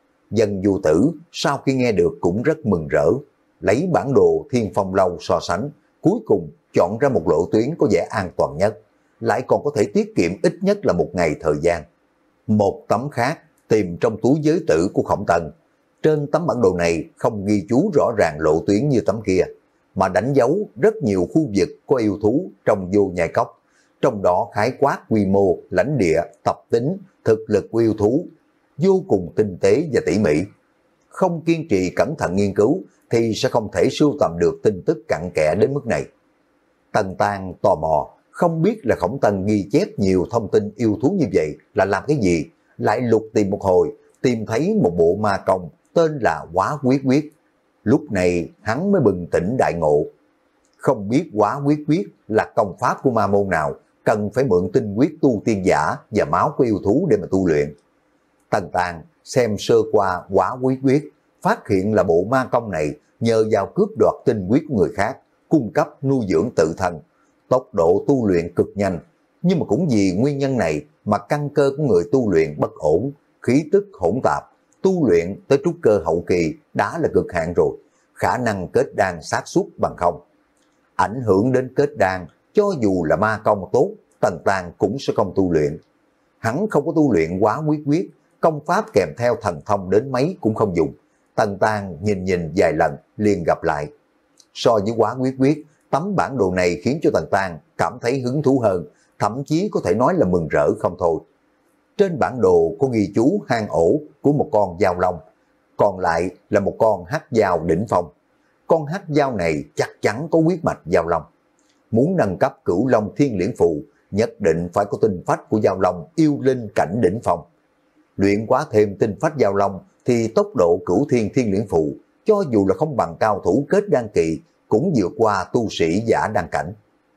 Dân du tử sau khi nghe được cũng rất mừng rỡ, lấy bản đồ thiên phong lâu so sánh, cuối cùng chọn ra một lộ tuyến có vẻ an toàn nhất, lại còn có thể tiết kiệm ít nhất là một ngày thời gian. Một tấm khác tìm trong túi giới tử của Khổng Tân. Trên tấm bản đồ này không ghi chú rõ ràng lộ tuyến như tấm kia, mà đánh dấu rất nhiều khu vực có yêu thú trong vô nhai cốc, trong đó khái quát quy mô, lãnh địa, tập tính, thực lực của yêu thú, vô cùng tinh tế và tỉ mỉ. Không kiên trì cẩn thận nghiên cứu thì sẽ không thể sưu tầm được tin tức cặn kẽ đến mức này. Tần Tàng tò mò, không biết là Khổng Tân ghi chép nhiều thông tin yêu thú như vậy là làm cái gì, lại lục tìm một hồi, tìm thấy một bộ ma công tên là Hóa Quyết Quyết. Lúc này hắn mới bừng tỉnh đại ngộ. Không biết Hóa Quyết Quyết là công pháp của ma môn nào, cần phải mượn tinh huyết tu tiên giả và máu của yêu thú để mà tu luyện. Tần Tàng xem sơ qua Hóa Quyết Quyết, phát hiện là bộ ma công này nhờ vào cướp đoạt tinh huyết của người khác, cung cấp nuôi dưỡng tự thân, tốc độ tu luyện cực nhanh. Nhưng mà cũng vì nguyên nhân này mà căn cơ của người tu luyện bất ổn, khí tức hỗn tạp, tu luyện tới trúc cơ hậu kỳ đã là cực hạn rồi, khả năng kết đan xác suất bằng không. Ảnh hưởng đến kết đan, cho dù là ma công tốt, Tần Tàng cũng sẽ không tu luyện. Hắn không có tu luyện Hóa Quyết Quyết, công pháp kèm theo thần thông đến mấy cũng không dùng. Tần Tàng nhìn nhìn vài lần liền gặp lại. So với Hóa Quyết Quyết, tấm bản đồ này khiến cho Tần Tàng cảm thấy hứng thú hơn, thậm chí có thể nói là mừng rỡ không thôi. Trên bản đồ có ghi chú hang ổ của một con dao long, còn lại là một con hắc dao đỉnh phong. Con hắc dao này chắc chắn có huyết mạch dao long. Muốn nâng cấp Cửu Long Thiên Liễn Phù, nhất định phải có tinh phách của dao long yêu linh cảnh đỉnh phong. Luyện quá thêm tinh phách dao long thì tốc độ Cửu Thiên Thiên Liễn Phù, cho dù là không bằng cao thủ kết đan kỳ, cũng vượt qua tu sĩ giả đan cảnh.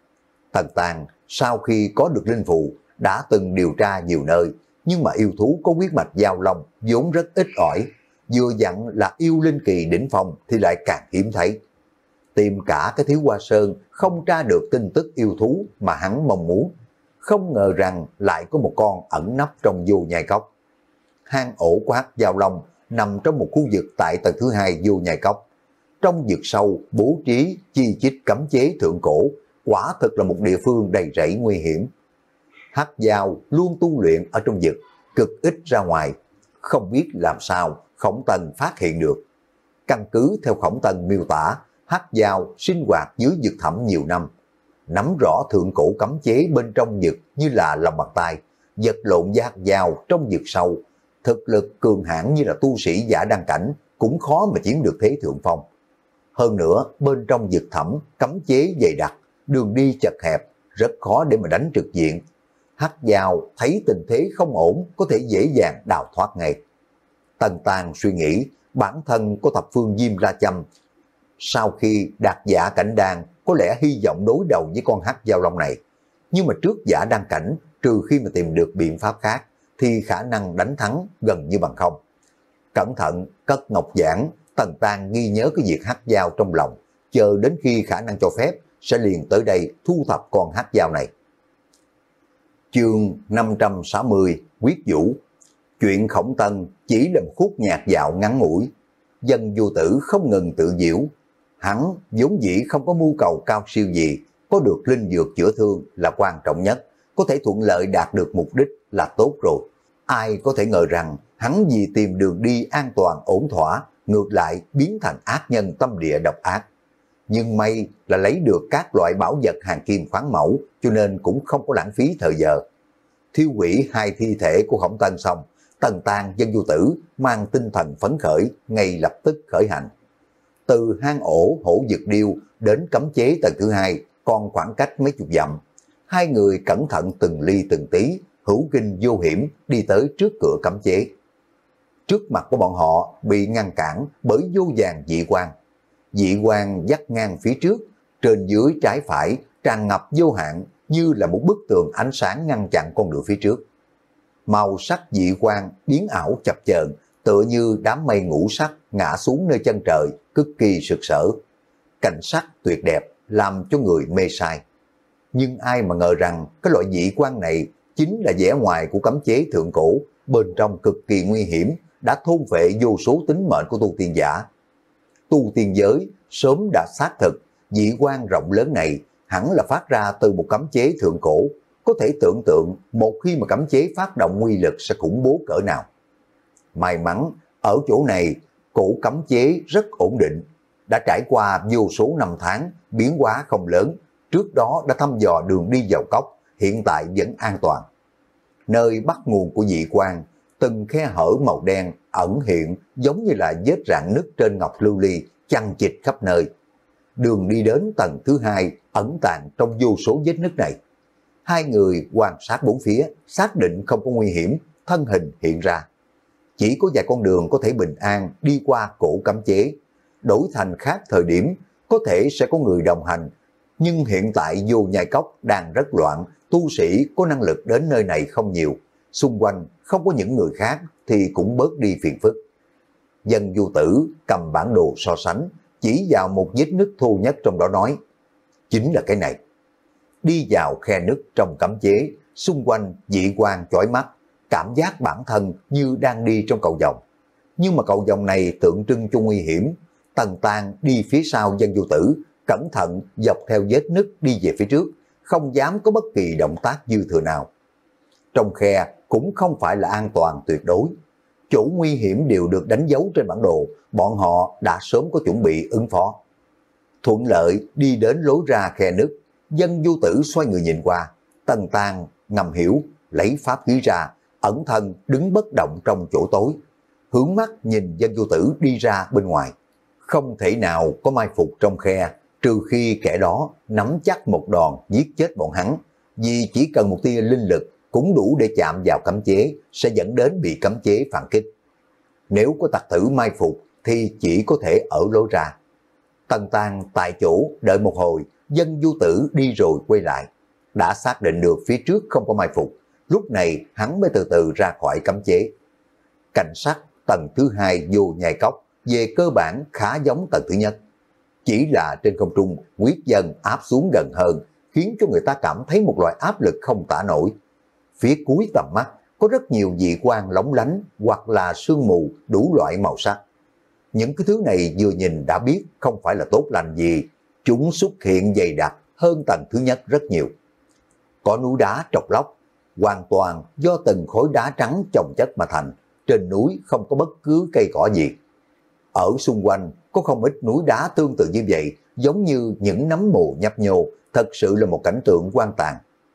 Tần Tàng sau khi có được linh phù đã từng điều tra nhiều nơi, nhưng mà yêu thú có huyết mạch dao long vốn rất ít ỏi, vừa dặn là yêu linh kỳ đỉnh phong thì lại càng hiếm thấy. Tìm cả cái Thiếu Hoa Sơn không tra được tin tức yêu thú mà hắn mong muốn, không ngờ rằng lại có một con ẩn nấp trong vô nhai cốc. Hang ổ của hắc dao long nằm trong một khu vực tại tầng thứ hai vô nhai cốc. Trong vực sâu bố trí chi chít cấm chế thượng cổ, quả thực là một địa phương đầy rẫy nguy hiểm. Hắc dao luôn tu luyện ở trong vực, cực ít ra ngoài, không biết làm sao Khổng Tân phát hiện được. Căn cứ theo Khổng Tân miêu tả, hắc dao sinh hoạt dưới vực thẳm nhiều năm, nắm rõ thượng cổ cấm chế bên trong vực như là lòng bàn tay, vật lộn với hắc dao trong vực sâu, thực lực cường hãn như là tu sĩ giả đăng cảnh cũng khó mà chiếm được thế thượng phong. Hơn nữa, bên trong vực thẳm cấm chế dày đặc, đường đi chật hẹp, rất khó để mà đánh trực diện. Hắc dao thấy tình thế không ổn, có thể dễ dàng đào thoát ngay. Tần Tàng suy nghĩ, bản thân có thập phương diêm la châm, sau khi đạt giả cảnh đan có lẽ hy vọng đối đầu với con hắc dao long này. Nhưng mà trước giả đan cảnh, trừ khi mà tìm được biện pháp khác, thì khả năng đánh thắng gần như bằng không. Cẩn thận cất ngọc giản, Tần Tàng ghi nhớ cái việc hắc dao trong lòng, chờ đến khi khả năng cho phép sẽ liền tới đây thu thập con hắc dao này. Chương năm trăm sáu mươi Quyết Vũ. Chuyện Khổng Tân chỉ là một khúc nhạc dạo ngắn ngủi. Dân Vô Tử không ngừng tự diễu. Hắn vốn dĩ không có mưu cầu cao siêu gì, có được linh dược chữa thương là quan trọng nhất, có thể thuận lợi đạt được mục đích là tốt rồi. Ai có thể ngờ rằng hắn vì tìm đường đi an toàn ổn thỏa, ngược lại biến thành ác nhân tâm địa độc ác. Nhưng may là lấy được các loại bảo vật hàng kim khoáng mẫu, cho nên cũng không có lãng phí thời giờ. Thiêu hủy hai thi thể của Khổng Tân xong, Tần Tang, Dân Vô Tử mang tinh thần phấn khởi, ngay lập tức khởi hành. Từ hang ổ hổ dược điêu đến cấm chế tầng thứ hai, còn khoảng cách mấy chục dặm. Hai người cẩn thận từng ly từng tí, hữu kinh vô hiểm đi tới trước cửa cấm chế. Trước mặt của bọn họ bị ngăn cản bởi vô vàng dị quan. Dị quan dắt ngang phía trước, trên dưới trái phải tràn ngập vô hạn như là một bức tường ánh sáng ngăn chặn con đường phía trước. Màu sắc dị quan biến ảo chập chờn, tựa như đám mây ngũ sắc ngã xuống nơi chân trời, cực kỳ sực sỡ. Cảnh sắc tuyệt đẹp làm cho người mê say. Nhưng ai mà ngờ rằng cái loại dị quan này chính là vẻ ngoài của cấm chế thượng cổ, bên trong cực kỳ nguy hiểm, đã thôn phệ vô số tính mệnh của tu tiên giả. Tu tiên giới sớm đã xác thực, dị quan rộng lớn này hẳn là phát ra từ một cấm chế thượng cổ, có thể tưởng tượng một khi mà cấm chế phát động nguy lực sẽ khủng bố cỡ nào. May mắn, ở chỗ này, cổ cấm chế rất ổn định, đã trải qua vô số năm tháng, biến hóa không lớn, trước đó đã thăm dò đường đi vào cốc, hiện tại vẫn an toàn. Nơi bắt nguồn của dị quan, từng khe hở màu đen ẩn hiện giống như là vết rạn nứt trên ngọc lưu ly, chằng chịt khắp nơi. Đường đi đến tầng thứ hai ẩn tàng trong vô số vết nứt này. Hai người quan sát bốn phía, xác định không có nguy hiểm, thân hình hiện ra. Chỉ có vài con đường có thể bình an đi qua cổ cấm chế. Đổi thành khác thời điểm, có thể sẽ có người đồng hành. Nhưng hiện tại vô nhai cốc đang rất loạn, tu sĩ có năng lực đến nơi này không nhiều. Xung quanh không có những người khác thì cũng bớt đi phiền phức. Dân Vô Tử cầm bản đồ so sánh, chỉ vào một vết nứt thô nhất trong đó nói, chính là cái này. Đi vào khe nứt trong cấm chế, xung quanh dị quan chói mắt, cảm giác bản thân như đang đi trong cầu vồng. Nhưng mà cầu vồng này tượng trưng cho nguy hiểm. Tần Tang đi phía sau Dân Vô Tử, cẩn thận dọc theo vết nứt đi về phía trước, không dám có bất kỳ động tác dư thừa nào. Trong khe cũng không phải là an toàn tuyệt đối. Chỗ nguy hiểm đều được đánh dấu trên bản đồ, bọn họ đã sớm có chuẩn bị ứng phó. Thuận lợi đi đến lối ra khe nứt, Dân Vô Tử xoay người nhìn qua, Tần Tang ngầm hiểu, lấy pháp khí ra, ẩn thân đứng bất động trong chỗ tối, hướng mắt nhìn Dân Vô Tử đi ra bên ngoài. Không thể nào có mai phục trong khe, trừ khi kẻ đó nắm chắc một đòn giết chết bọn hắn, vì chỉ cần một tia linh lực cũng đủ để chạm vào cấm chế, sẽ dẫn đến bị cấm chế phản kích. Nếu có tặc tử mai phục thì chỉ có thể ở lối ra. Tần Tang tại chỗ đợi một hồi, Dân Vô Tử đi rồi quay lại. Đã xác định được phía trước không có mai phục, lúc này hắn mới từ từ ra khỏi cấm chế. Cảnh sắc tầng thứ hai vô nhai cốc về cơ bản khá giống tầng thứ nhất. Chỉ là trên không trung quyết dần áp xuống gần hơn, khiến cho người ta cảm thấy một loại áp lực không tả nổi. Phía cuối tầm mắt có rất nhiều dị quan lóng lánh hoặc là sương mù đủ loại màu sắc. Những cái thứ này vừa nhìn đã biết không phải là tốt lành gì, chúng xuất hiện dày đặc hơn tầng thứ nhất rất nhiều. Có núi đá trọc lóc, hoàn toàn do từng khối đá trắng chồng chất mà thành, trên núi không có bất cứ cây cỏ gì. Ở xung quanh có không ít núi đá tương tự như vậy, giống như những nấm mồ nhấp nhô, thật sự là một cảnh tượng hoang tàn.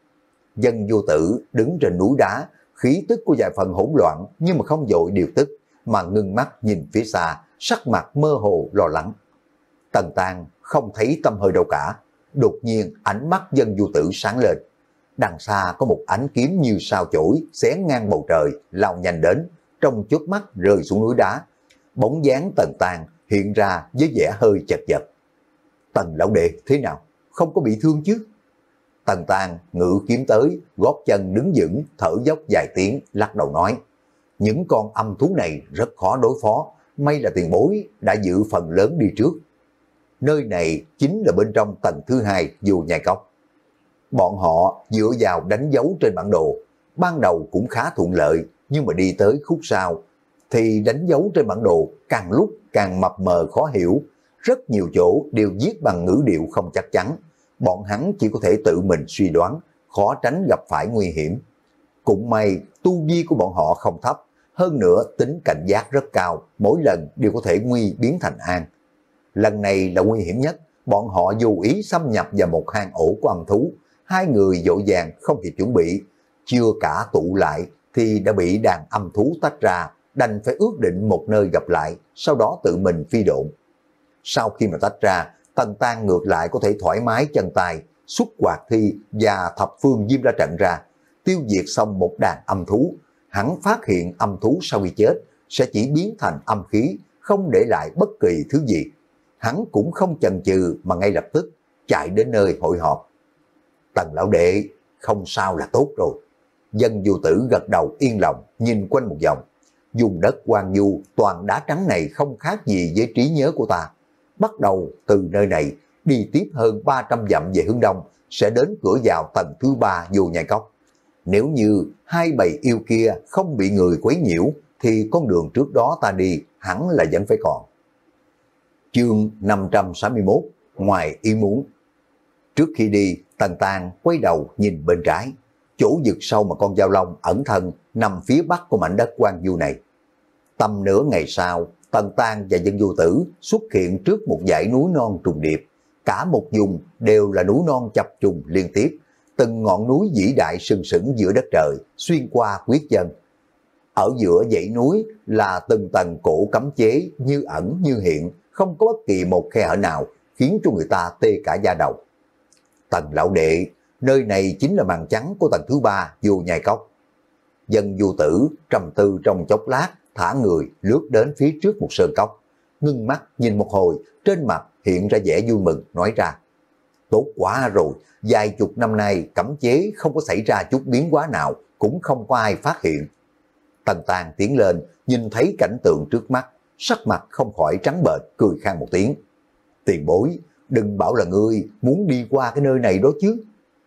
Dân Vô Tử đứng trên núi đá, khí tức của vài phần hỗn loạn nhưng mà không vội điều tức, mà ngưng mắt nhìn phía xa, sắc mặt mơ hồ lo lắng. Tần Tang không thấy tâm hơi đâu cả, đột nhiên ánh mắt Dân Vô Tử sáng lên. Đằng xa có một ánh kiếm như sao chổi xé ngang bầu trời, lao nhanh đến, trong chớp mắt rơi xuống núi đá. Bóng dáng Tần Tang hiện ra với vẻ hơi chật vật. Tần lão đệ thế nào? Không có bị thương chứ? Tần Tang ngự kiếm tới, gót chân đứng vững, thở dốc vài tiếng, lắc đầu nói. Những con âm thú này rất khó đối phó, may là tiền bối đã giữ phần lớn đi trước. Nơi này chính là bên trong tầng thứ hai vô nhai cốc. Bọn họ dựa vào đánh dấu trên bản đồ, ban đầu cũng khá thuận lợi, nhưng mà đi tới khúc sau, thì đánh dấu trên bản đồ càng lúc càng mập mờ khó hiểu. Rất nhiều chỗ đều viết bằng ngữ điệu không chắc chắn. Bọn hắn chỉ có thể tự mình suy đoán, khó tránh gặp phải nguy hiểm. Cũng may tu vi của bọn họ không thấp, hơn nữa tính cảnh giác rất cao, mỗi lần đều có thể nguy biến thành an. Lần này là nguy hiểm nhất, bọn họ dù ý xâm nhập vào một hang ổ của âm thú. Hai người vội vàng không kịp chuẩn bị, chưa cả tụ lại thì đã bị đàn âm thú tách ra, đành phải ước định một nơi gặp lại, sau đó tự mình phi độn. Sau khi mà tách ra, Tần Tang ngược lại có thể thoải mái chân tay, xuất hoạt thi và thập phương diêm ra trận ra, tiêu diệt xong một đàn âm thú. Hắn phát hiện âm thú sau khi chết sẽ chỉ biến thành âm khí, không để lại bất kỳ thứ gì. Hắn cũng không chần chừ mà ngay lập tức chạy đến nơi hội họp. Tần lão đệ, không sao là tốt rồi. Dân Du Tử gật đầu yên lòng, nhìn quanh một vòng. Vùng đất Hoang Du toàn đá trắng này không khác gì với trí nhớ của ta. Bắt đầu từ nơi này, đi tiếp hơn ba trăm dặm về hướng đông, sẽ đến cửa vào tầng thứ ba Vô Nhai Cốc. Nếu như hai bầy yêu kia không bị người quấy nhiễu, thì con đường trước đó ta đi hẳn là vẫn phải còn. Chương năm trăm sáu mươi mốt, ngoài ý muốn. Trước khi đi, Tần Tang quay đầu nhìn bên trái, chỗ vực sâu mà con dao long ẩn thân nằm phía bắc của mảnh đất Hoang Du này. Tầm nửa ngày sau, Tần Tang và Dân Du Tử xuất hiện trước một dãy núi non trùng điệp. Cả một vùng đều là núi non chập trùng liên tiếp, từng ngọn núi vĩ đại sừng sững giữa đất trời, xuyên qua quyết chân. Ở giữa dãy núi là từng tầng cổ cấm chế như ẩn như hiện, không có bất kỳ một khe hở nào, khiến cho người ta tê cả da đầu. Tần lão đệ, nơi này chính là màn trắng của tầng thứ ba Vô Nhai Cốc. Dân Du Tử trầm tư trong chốc lát, thả người lướt đến phía trước một sơn cốc, ngưng mắt nhìn một hồi, trên mặt hiện ra vẻ vui mừng, nói ra: tốt quá rồi, vài chục năm nay cấm chế không có xảy ra chút biến hóa nào, cũng không có ai phát hiện. Tần Tang tiến lên, nhìn thấy cảnh tượng trước mắt, sắc mặt không khỏi trắng bệch, cười khan một tiếng. Tiền bối, đừng bảo là ngươi muốn đi qua cái nơi này đó chứ.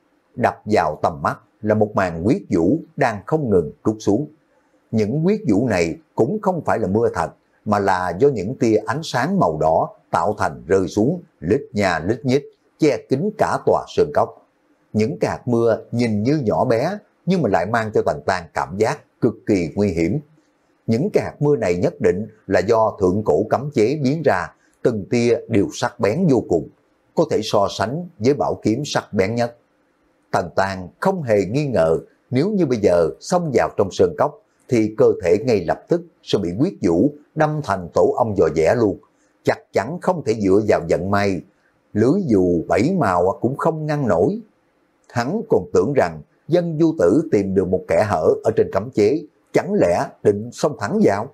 Đập vào tầm mắt là một màn huyết vũ đang không ngừng trút xuống. Những huyết vũ này cũng không phải là mưa thật, mà là do những tia ánh sáng màu đỏ tạo thành rơi xuống, lít nha lít nhít, che kín cả tòa sơn cốc. Những hạt mưa nhìn như nhỏ bé, nhưng mà lại mang cho Tần Tang cảm giác cực kỳ nguy hiểm. Những hạt mưa này nhất định là do thượng cổ cấm chế biến ra, từng tia đều sắc bén vô cùng, có thể so sánh với bảo kiếm sắc bén nhất. Tần Tang không hề nghi ngờ, nếu như bây giờ xông vào trong sơn cốc, thì cơ thể ngay lập tức sẽ bị huyết vũ đâm thành tổ ong vò vẽ luôn, chắc chắn không thể dựa vào vận may, lưới dù bảy màu cũng không ngăn nổi. Hắn còn tưởng rằng Dân Du Tử tìm được một kẻ hở ở trên cấm chế, chẳng lẽ định xông thẳng vào.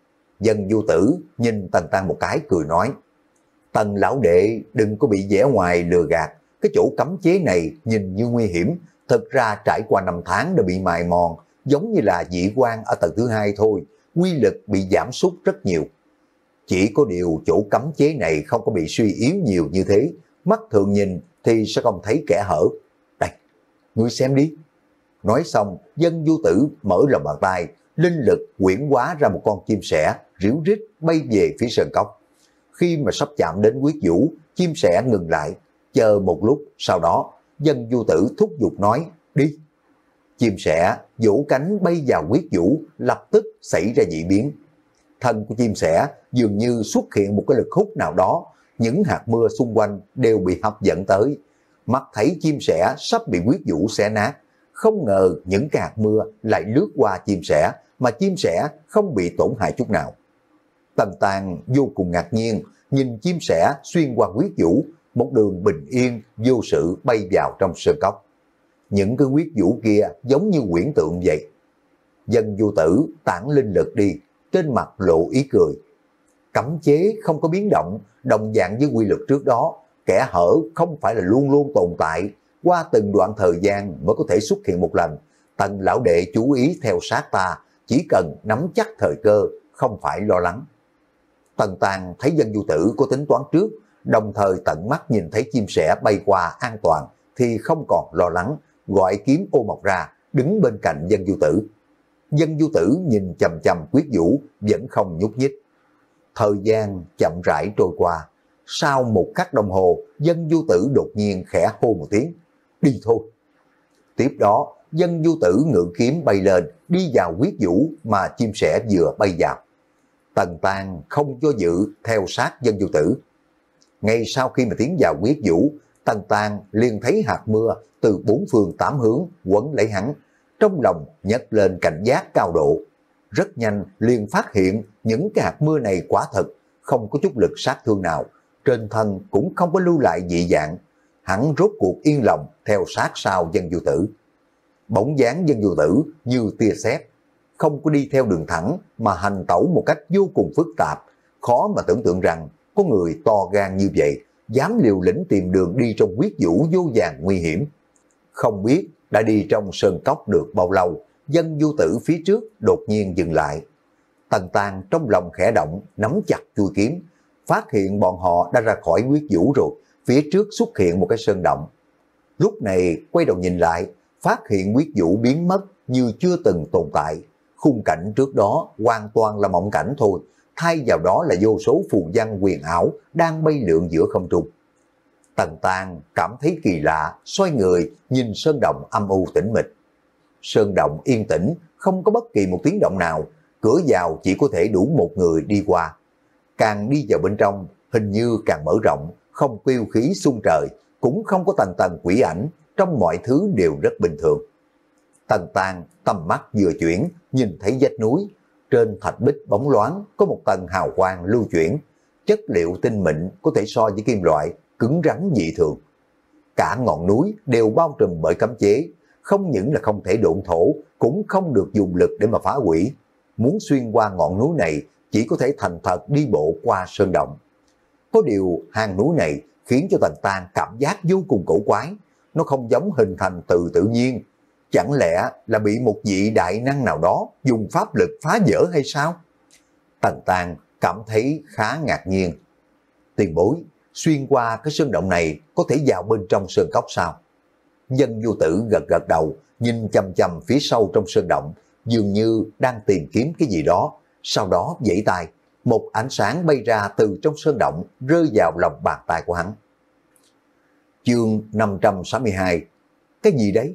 Dân Du Tử nhìn Tần Tang một cái cười nói: Tần lão đệ đừng có bị vẻ ngoài lừa gạt, cái chỗ cấm chế này nhìn như nguy hiểm, thực ra trải qua năm tháng đã bị mài mòn, giống như là dị quan ở tầng thứ hai thôi, quy lực bị giảm sút rất nhiều. Chỉ có điều chỗ cấm chế này không có bị suy yếu nhiều như thế, mắt thường nhìn thì sẽ không thấy kẻ hở. Đây, ngươi xem đi. Nói xong, Dân Du Tử mở lòng bàn tay, linh lực quyển hóa ra một con chim sẻ, ríu rít bay về phía sơn cốc. Khi mà sắp chạm đến huyết vũ, chim sẻ ngừng lại, chờ một lúc, sau đó Dân Du Tử thúc giục nói: đi. Chim sẻ vỗ cánh bay vào huyết vũ, lập tức xảy ra dị biến. Thân của chim sẻ dường như xuất hiện một cái lực hút nào đó, những hạt mưa xung quanh đều bị hấp dẫn tới. Mắt thấy chim sẻ sắp bị huyết vũ xé nát, không ngờ những cái hạt mưa lại lướt qua chim sẻ, mà chim sẻ không bị tổn hại chút nào. Tần Tang vô cùng ngạc nhiên, nhìn chim sẻ xuyên qua huyết vũ, một đường bình yên vô sự bay vào trong sơn cốc. Những cái huyết vũ kia giống như quyển tượng vậy. Dân Du Tử tản linh lực đi, trên mặt lộ ý cười. Cấm chế không có biến động, đồng dạng với quy luật trước đó, kẻ hở không phải là luôn luôn tồn tại, qua từng đoạn thời gian mới có thể xuất hiện một lần. Tần lão đệ chú ý theo sát ta, chỉ cần nắm chắc thời cơ, không phải lo lắng. Tần Tang thấy Dân Du Tử có tính toán trước, đồng thời tận mắt nhìn thấy chim sẻ bay qua an toàn, thì không còn lo lắng, gọi kiếm ô mộc ra, đứng bên cạnh Dân Du Tử. Dân Du Tử nhìn chằm chằm Quyết Vũ vẫn không nhúc nhích. Thời gian chậm rãi trôi qua. Sau một khắc đồng hồ, Dân Du Tử đột nhiên khẽ hô một tiếng. Đi thôi. Tiếp đó, Dân Du Tử ngự kiếm bay lên, đi vào Quyết Vũ mà chim sẻ vừa bay vào. Tần Tang không do dự theo sát Dân Du Tử. Ngay sau khi mà tiến vào Quyết Vũ, Tần Tang liền thấy hạt mưa từ bốn phương tám hướng quấn lấy hắn, trong lòng nhấc lên cảnh giác cao độ. Rất nhanh liền phát hiện những cái hạt mưa này quả thật không có chút lực sát thương nào, trên thân cũng không có lưu lại dị dạng. Hắn rốt cuộc yên lòng theo sát sau Dân Du Tử. Bóng dáng Dân Du Tử như tia sét, không có đi theo đường thẳng mà hành tẩu một cách vô cùng phức tạp, khó mà tưởng tượng rằng có người to gan như vậy dám liều lĩnh tìm đường đi trong Quyết Vũ vô vàn nguy hiểm. Không biết đã đi trong sơn cốc được bao lâu, Dân Du Tử phía trước đột nhiên dừng lại. Tần Tang trong lòng khẽ động, nắm chặt chuôi kiếm, phát hiện bọn họ đã ra khỏi Quyết Vũ rồi, phía trước xuất hiện một cái sơn động. Lúc này quay đầu nhìn lại, phát hiện Quyết Vũ biến mất như chưa từng tồn tại. Khung cảnh trước đó hoàn toàn là mộng cảnh thôi, thay vào đó là vô số phù văn huyền ảo đang bay lượn giữa không trung. Tần Tang cảm thấy kỳ lạ, xoay người nhìn sơn động âm u tĩnh mịch. Sơn động yên tĩnh, không có bất kỳ một tiếng động nào, cửa vào chỉ có thể đủ một người đi qua. Càng đi vào bên trong, hình như càng mở rộng, không tiêu khí xung trời, cũng không có tầng tầng quỷ ảnh, trong mọi thứ đều rất bình thường. Tần Tang tầm mắt vừa chuyển, nhìn thấy vách núi, trên thạch bích bóng loáng có một tầng hào quang lưu chuyển, chất liệu tinh mịn có thể so với kim loại, cứng rắn dị thường. Cả ngọn núi đều bao trùm bởi cấm chế, không những là không thể độn thổ, cũng không được dùng lực để mà phá hủy. Muốn xuyên qua ngọn núi này, chỉ có thể thành thật đi bộ qua sơn động. Có điều hang núi này khiến cho Tần Tang cảm giác vô cùng cổ quái, nó không giống hình thành từ tự nhiên. Chẳng lẽ là bị một vị đại năng nào đó dùng pháp lực phá vỡ hay sao? Tần Tang cảm thấy khá ngạc nhiên. Tiền bối, xuyên qua cái sơn động này có thể vào bên trong sơn cốc sao? Dân Du Tử gật gật đầu, nhìn chằm chằm phía sau trong sơn động, dường như đang tìm kiếm cái gì đó. Sau đó vẫy tay, một ánh sáng bay ra từ trong sơn động, rơi vào lòng bàn tay của hắn. Chương năm trăm sáu mươi hai. Cái gì đấy?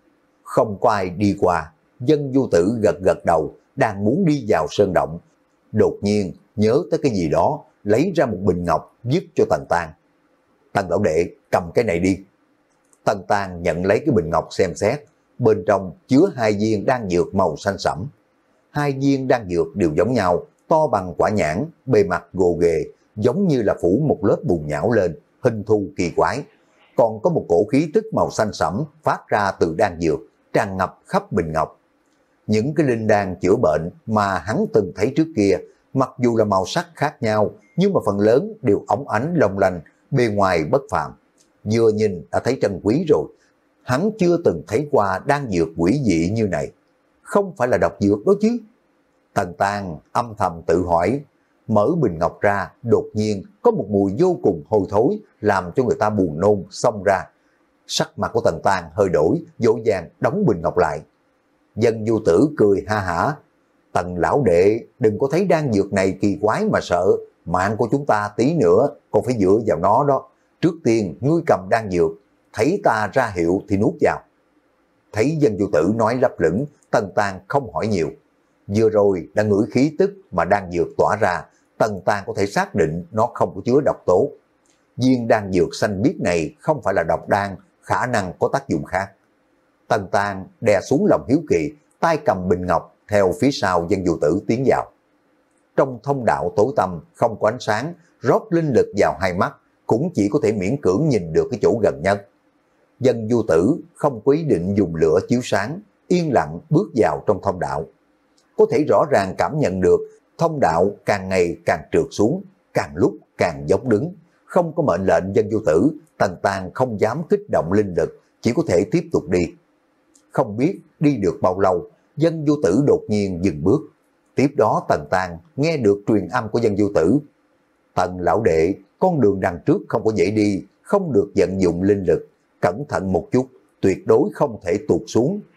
Không có ai đi qua. Dân Du Tử gật gật đầu, đang muốn đi vào sơn động. Đột nhiên nhớ tới cái gì đó, lấy ra một bình ngọc dứt cho Tần Tang. Tần lão đệ, cầm cái này đi. Tần Tang nhận lấy cái bình ngọc xem xét, bên trong chứa hai viên đan dược màu xanh sẫm. Hai viên đan dược đều giống nhau, to bằng quả nhãn, bề mặt gồ ghề, giống như là phủ một lớp bùn nhão lên, hình thù kỳ quái. Còn có một cổ khí tức màu xanh sẫm phát ra từ đan dược, tràn ngập khắp bình ngọc. Những cái linh đan chữa bệnh mà hắn từng thấy trước kia, mặc dù là màu sắc khác nhau, nhưng mà phần lớn đều óng ánh long lanh, bề ngoài bất phàm. Vừa nhìn đã thấy trân quý rồi. Hắn chưa từng thấy qua đan dược quỷ dị như này. Không phải là độc dược đó chứ? Tần Tang âm thầm tự hỏi. Mở bình ngọc ra, đột nhiên có một mùi vô cùng hôi thối, làm cho người ta buồn nôn xông ra. Sắc mặt của Tần Tang hơi đổi, dỗ dàng đóng bình ngọc lại. Dân Du Tử cười ha hả. Tần lão đệ, đừng có thấy đan dược này kỳ quái mà sợ, mạng của chúng ta tí nữa còn phải dựa vào nó đó. Trước tiên ngươi cầm đan dược, thấy ta ra hiệu thì nuốt vào. Thấy Dân Du Tử nói lấp lửng, Tần Tang không hỏi nhiều. Vừa rồi đã ngửi khí tức mà đan dược tỏa ra, Tần Tang có thể xác định nó không có chứa độc tố. Viên đan dược xanh biếc này không phải là độc đan, khả năng có tác dụng khác. Tần Tang đè xuống lòng hiếu kỳ, tay cầm bình ngọc theo phía sau Dân Du Tử tiến vào. Trong thông đạo tối tăm không có ánh sáng, rót linh lực vào hai mắt, cũng chỉ có thể miễn cưỡng nhìn được cái chỗ gần nhất. Dân Du Tử không có ý định dùng lửa chiếu sáng, yên lặng bước vào trong thông đạo. Có thể rõ ràng cảm nhận được thông đạo càng ngày càng trượt xuống, càng lúc càng dốc đứng. Không có mệnh lệnh Dân Du Tử, Tần Tang không dám kích động linh lực, chỉ có thể tiếp tục đi. Không biết đi được bao lâu, Dân Du Tử đột nhiên dừng bước. Tiếp đó Tần Tang nghe được truyền âm của Dân Du Tử. Tần lão đệ, con đường đằng trước không có dễ đi, không được vận dụng linh lực. Cẩn thận một chút, tuyệt đối không thể tuột xuống.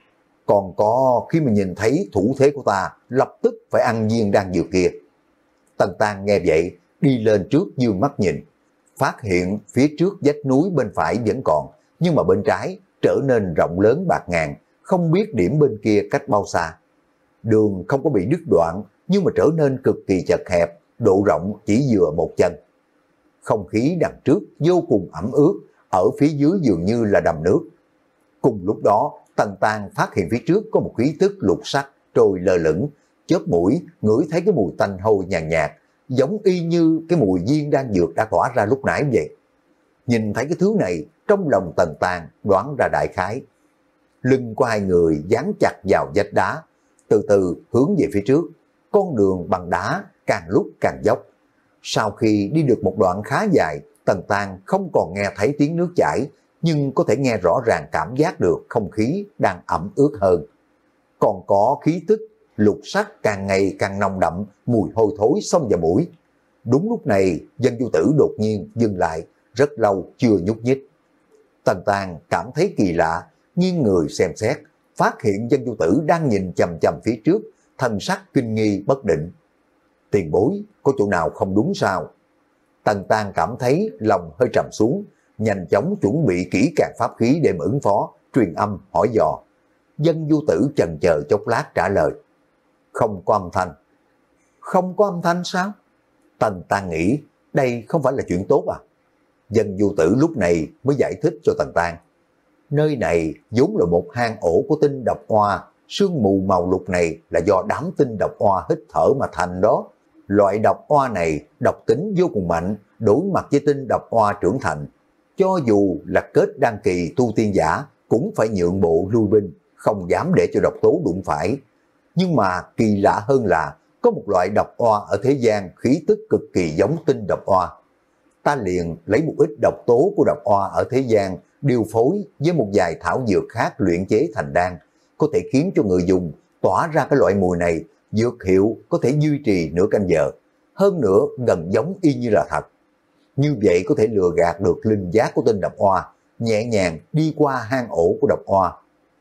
Còn có khi mà nhìn thấy thủ thế của ta, lập tức phải ăn viên đan dược kia. Tần Tang nghe vậy, đi lên trước dương mắt nhìn, phát hiện phía trước vách núi bên phải vẫn còn, nhưng mà bên trái trở nên rộng lớn bạt ngàn, không biết điểm bên kia cách bao xa. Đường không có bị đứt đoạn, nhưng mà trở nên cực kỳ chật hẹp, độ rộng chỉ vừa một chân. Không khí đằng trước vô cùng ẩm ướt, ở phía dưới dường như là đầm nước. Cùng lúc đó, Tần Tang phát hiện phía trước có một khí tức lục sắc trôi lơ lửng, chớp mũi ngửi thấy cái mùi tanh hôi nhàn nhạt, giống y như cái mùi viên đan dược đã tỏa ra lúc nãy vậy. Nhìn thấy cái thứ này, trong lòng Tần Tang đoán ra đại khái. Lưng của hai người dán chặt vào vách đá, từ từ hướng về phía trước, con đường bằng đá càng lúc càng dốc. Sau khi đi được một đoạn khá dài, Tần Tang không còn nghe thấy tiếng nước chảy, nhưng có thể nghe rõ ràng cảm giác được không khí đang ẩm ướt hơn. Còn có khí tức lục sắc càng ngày càng nồng đậm, mùi hôi thối xông vào mũi. Đúng lúc này, Dân Du Tử đột nhiên dừng lại, rất lâu chưa nhúc nhích. Tần Tang cảm thấy kỳ lạ, nghiêng người xem xét, phát hiện Dân Du Tử đang nhìn chằm chằm phía trước, thần sắc kinh nghi bất định. Tiền bối, có chỗ nào không đúng sao? Tần Tang cảm thấy lòng hơi trầm xuống, nhanh chóng chuẩn bị kỹ càng pháp khí để mà ứng phó, truyền âm hỏi dò. Dân Du Tử chần chờ chốc lát trả lời. Không có âm thanh. Không có âm thanh sao? Tần Tang nghĩ, đây không phải là chuyện tốt à? Dân Du Tử lúc này mới giải thích cho Tần Tang. Nơi này vốn là một hang ổ của tinh độc oa, sương mù màu lục này là do đám tinh độc oa hít thở mà thành đó. Loại độc oa này độc tính vô cùng mạnh, đối mặt với tinh độc oa trưởng thành. Cho dù là kết đăng kỳ tu tiên giả cũng phải nhượng bộ lui binh, không dám để cho độc tố đụng phải. Nhưng mà kỳ lạ hơn là có một loại độc oa ở thế gian khí tức cực kỳ giống tinh độc oa. Ta liền lấy một ít độc tố của độc oa ở thế gian điều phối với một vài thảo dược khác luyện chế thành đan, có thể khiến cho người dùng tỏa ra cái loại mùi này, dược hiệu có thể duy trì nửa canh giờ, hơn nữa gần giống y như là thật. Như vậy có thể lừa gạt được linh giác của tinh độc oa, nhẹ nhàng đi qua hang ổ của độc oa.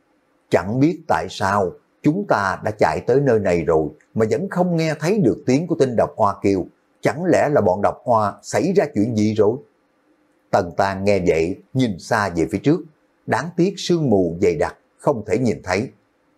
Chẳng biết tại sao chúng ta đã chạy tới nơi này rồi mà vẫn không nghe thấy được tiếng của tinh độc oa kêu, chẳng lẽ là bọn độc oa xảy ra chuyện gì rồi? Tần Tang nghe vậy, nhìn xa về phía trước, đáng tiếc sương mù dày đặc, không thể nhìn thấy.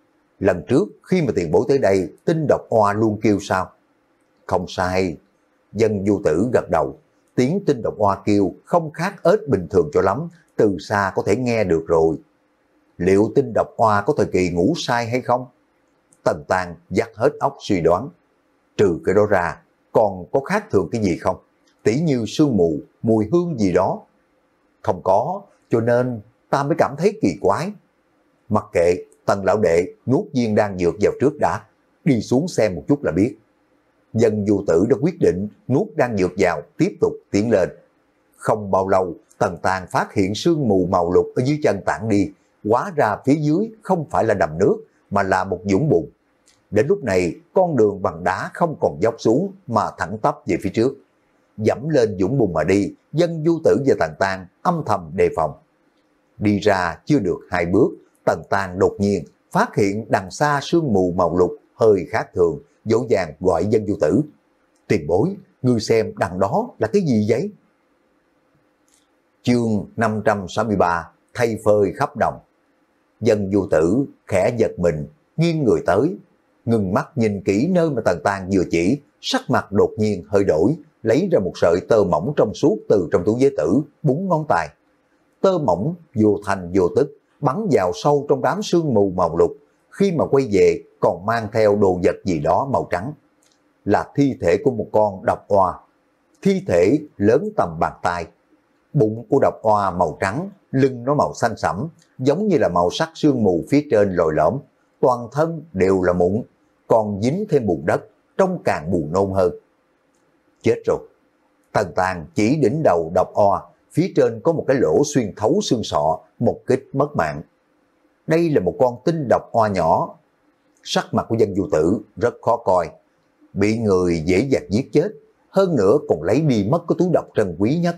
Lần trước khi mà tiền bối tới đây, tinh độc oa luôn kêu sao? Không sai. Dân Du Tử gật đầu, tiếng tinh độc oa kêu không khác ếch bình thường cho lắm, từ xa có thể nghe được rồi. Liệu tinh độc oa có thời kỳ ngủ sai hay không? Tần Tang dắt hết óc suy đoán. Trừ cái đó ra, còn có khác thường cái gì không? Tỉ như sương mù, mùi hương gì đó. Không có, cho nên ta mới cảm thấy kỳ quái. Mặc kệ, Tần lão đệ nuốt viên đan dược vào trước đã, đi xuống xem một chút là biết. Dân Du Tử đã quyết định nuốt đan dược vào, tiếp tục tiến lên. Không bao lâu, Tần Tang phát hiện sương mù màu lục ở dưới chân tản đi, hóa ra phía dưới không phải là đầm nước, mà là một vũng bùn. Đến lúc này, con đường bằng đá không còn dốc xuống mà thẳng tắp về phía trước. Dẫm lên vũng bùn mà đi, Dân Du Tử và Tần Tang âm thầm đề phòng. Đi ra chưa được hai bước, Tần Tang đột nhiên phát hiện đằng xa sương mù màu lục hơi khác thường, dỗ dàng gọi Dân Du Tử. Tiền bối, ngươi xem đằng đó là cái gì vậy? Chương năm trăm sáu mươi ba, thay phơi khắp đồng. Dân Du Tử khẽ giật mình, nghiêng người tới, ngừng mắt nhìn kỹ nơi mà Tần Tang vừa chỉ, sắc mặt đột nhiên hơi đổi, lấy ra một sợi tơ mỏng trong suốt từ trong túi giới tử, búng ngón tay. Tơ mỏng vô thành vô tức, bắn vào sâu trong đám sương mù màu lục, khi mà quay về còn mang theo đồ vật gì đó màu trắng. Là thi thể của một con độc oa, thi thể lớn tầm bàn tay. Bụng của độc oa màu trắng, lưng nó màu xanh sẫm, giống như là màu sắc sương mù phía trên lồi lõm, toàn thân đều là mụn, còn dính thêm bùn đất, trông càng buồn nôn hơn. Chết rồi. Tần Tang chỉ đỉnh đầu độc oa, phía trên có một cái lỗ xuyên thấu xương sọ, một kích mất mạng. Đây là một con tinh độc oa nhỏ. Sắc mặt của Dân Du Tử rất khó coi, bị người dễ dàng giết chết, hơn nữa còn lấy đi mất cái túi độc trân quý nhất.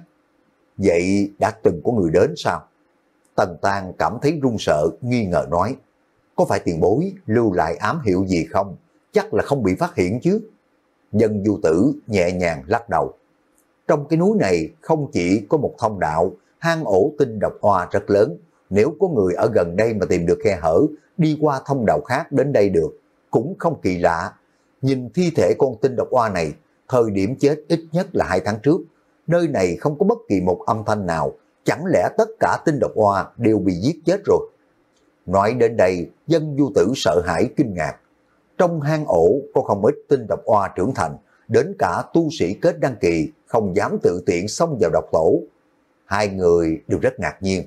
Vậy đã từng có người đến sao? Tần Tang cảm thấy run sợ, nghi ngờ nói. có phải tiền bối lưu lại ám hiệu gì không? Chắc là không bị phát hiện chứ. Dân du tử nhẹ nhàng lắc đầu. Trong cái núi này không chỉ có một thông đạo, hang ổ tinh độc oa rất lớn. Nếu có người ở gần đây mà tìm được khe hở, đi qua thông đạo khác đến đây được, cũng không kỳ lạ. Nhìn thi thể con tinh độc oa này, thời điểm chết ít nhất là hai tháng trước. Nơi này không có bất kỳ một âm thanh nào, chẳng lẽ tất cả tinh độc oa đều bị giết chết rồi? Nói đến đây, dân du tử sợ hãi kinh ngạc. Trong hang ổ có không ít tinh độc oa trưởng thành, đến cả tu sĩ kết đăng kỳ không dám tự tiện xông vào độc tổ. Hai người đều rất ngạc nhiên.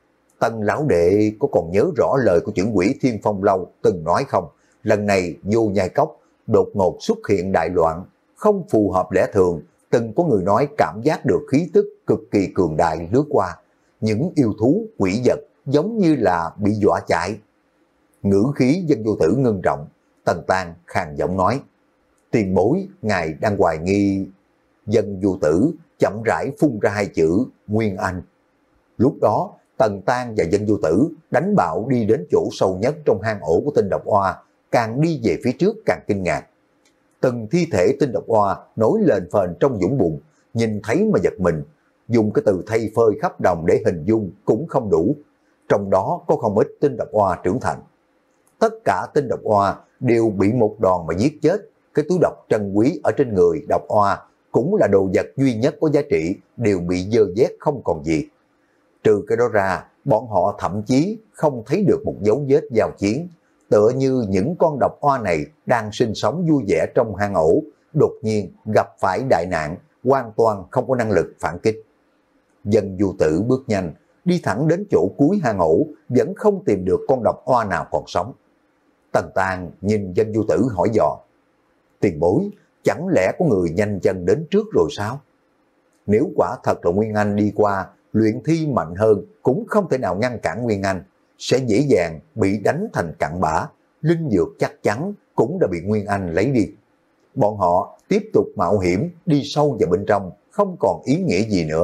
Tần lão đệ có còn nhớ rõ lời của trưởng quỹ Thiên Phong Lâu từng nói không? Lần này vô nhai cốc đột ngột xuất hiện đại loạn, không phù hợp lẽ thường. Từng có người nói cảm giác được khí tức cực kỳ cường đại lướt qua. Những yêu thú, quỷ vật giống như là bị dọa chạy. Ngữ khí dân vô tử ngưng trọng. Tần Tang khàn giọng nói, tiền bối, ngài đang hoài nghi. Dân vô tử chậm rãi phun ra hai chữ Nguyên Anh. Lúc đó, Tần Tang và dân vô tử đánh bạo đi đến chỗ sâu nhất trong hang ổ của tinh độc oa, càng đi về phía trước càng kinh ngạc. Từng thi thể tinh độc oa nổi lên phền trong vũng bùn, nhìn thấy mà giật mình, dùng cái từ thay phơi khắp đồng để hình dung cũng không đủ. Trong đó có không ít tinh độc oa trưởng thành. Tất cả tinh độc oa đều bị một đòn mà giết chết. Cái túi độc trân quý ở trên người độc oa cũng là đồ vật duy nhất có giá trị, đều bị dơ vét không còn gì. Trừ cái đó ra, bọn họ thậm chí không thấy được một dấu vết giao chiến, tựa như những con độc oa này đang sinh sống vui vẻ trong hang ổ, đột nhiên gặp phải đại nạn, hoàn toàn không có năng lực phản kích. Dân du tử bước nhanh, đi thẳng đến chỗ cuối hang ổ, vẫn không tìm được con độc oa nào còn sống. Tần Tang nhìn dân du tử hỏi dò, tiền bối, chẳng lẽ có người nhanh chân đến trước rồi sao? Nếu quả thật là Nguyên Anh đi qua, luyện thi mạnh hơn cũng không thể nào ngăn cản Nguyên Anh, sẽ dễ dàng bị đánh thành cặn bã, linh dược chắc chắn cũng đã bị Nguyên Anh lấy đi. Bọn họ tiếp tục mạo hiểm đi sâu vào bên trong, không còn ý nghĩa gì nữa.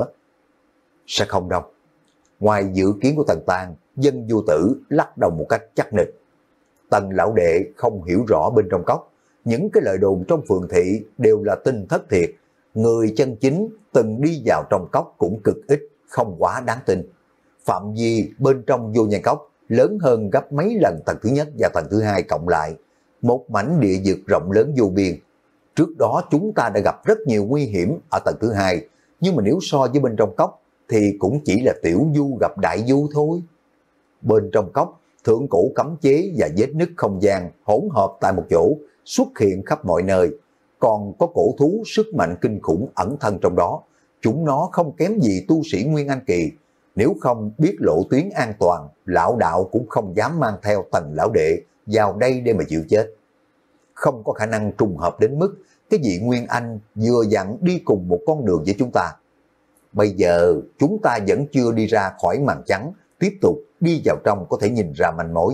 Sẽ không đâu. Ngoài dự kiến của Tần Tang, dân du tử lắc đầu một cách chắc nịch. Tần lão đệ không hiểu rõ bên trong cốc, những cái lời đồn trong phường thị đều là tin thất thiệt. Người chân chính từng đi vào trong cốc cũng cực ít, không quá đáng tin. Phạm vi bên trong vô nhai cốc lớn hơn gấp mấy lần tầng thứ nhất và tầng thứ hai cộng lại. Một mảnh địa vực rộng lớn vô biên. Trước đó chúng ta đã gặp rất nhiều nguy hiểm ở tầng thứ hai, nhưng mà nếu so với bên trong cốc thì cũng chỉ là tiểu du gặp đại du thôi. Bên trong cốc, thượng cổ cấm chế và vết nứt không gian hỗn hợp tại một chỗ, xuất hiện khắp mọi nơi. Còn có cổ thú sức mạnh kinh khủng ẩn thân trong đó. Chúng nó không kém gì tu sĩ Nguyên Anh kỳ. Nếu không biết lộ tuyến an toàn, lão đạo cũng không dám mang theo Tần lão đệ vào đây để mà chịu chết. Không có khả năng trùng hợp đến mức cái vị Nguyên Anh vừa dặn đi cùng một con đường với chúng ta. Bây giờ chúng ta vẫn chưa đi ra khỏi màn trắng, tiếp tục đi vào trong có thể nhìn ra manh mối.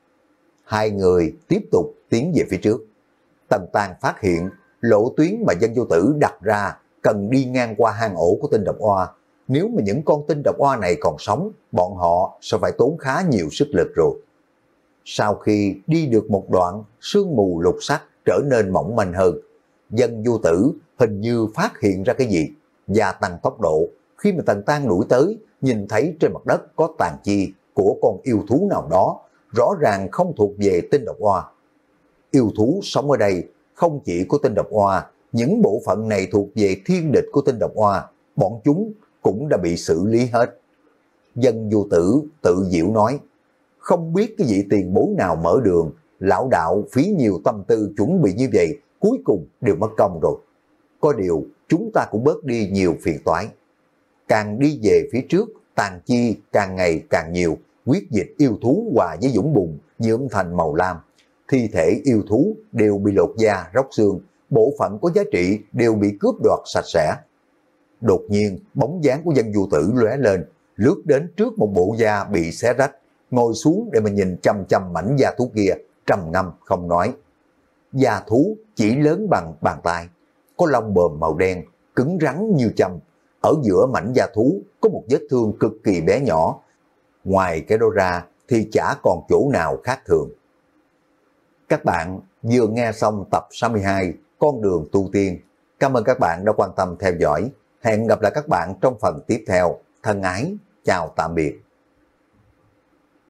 Hai người tiếp tục tiến về phía trước. Tần Tang phát hiện lộ tuyến mà dân vô tử đặt ra cần đi ngang qua hang ổ của tinh độc oa. Nếu mà những con tinh độc oa này còn sống, bọn họ sẽ phải tốn khá nhiều sức lực rồi. Sau khi đi được một đoạn, sương mù lục sắc trở nên mỏng manh hơn. Dân vô tử hình như phát hiện ra cái gì, gia tăng tốc độ. Khi mà Tần Tang đuổi tới, nhìn thấy trên mặt đất có tàn chi của con yêu thú nào đó, rõ ràng không thuộc về tinh độc oa. Yêu thú sống ở đây không chỉ có tinh độc oa, những bộ phận này thuộc về thiên địch của tinh độc oa, bọn chúng cũng đã bị xử lý hết. Dân vô tử tự diệu nói, không biết cái vị tiền bối nào mở đường, lão đạo phí nhiều tâm tư chuẩn bị như vậy, cuối cùng đều mất công rồi. Có điều chúng ta cũng bớt đi nhiều phiền toái. Càng đi về phía trước, tàn chi càng ngày càng nhiều, huyết dịch yêu thú hòa với dũng bùn nhuộm thành màu lam. Thi thể yêu thú đều bị lột da, róc xương, bộ phận có giá trị đều bị cướp đoạt sạch sẽ. Đột nhiên, bóng dáng của dân du tử lóe lên, lướt đến trước một bộ da bị xé rách, ngồi xuống để mà nhìn chăm chăm mảnh da thú kia, trầm ngâm không nói. Da thú chỉ lớn bằng bàn tay, có lông bờm màu đen, cứng rắn như châm. Ở giữa mảnh da thú có một vết thương cực kỳ bé nhỏ. Ngoài cái đó ra, thì chả còn chỗ nào khác thường. Các bạn vừa nghe xong tập sáu mươi hai Con đường tu tiên. Cảm ơn các bạn đã quan tâm theo dõi. Hẹn gặp lại các bạn trong phần tiếp theo. Thân ái, chào tạm biệt.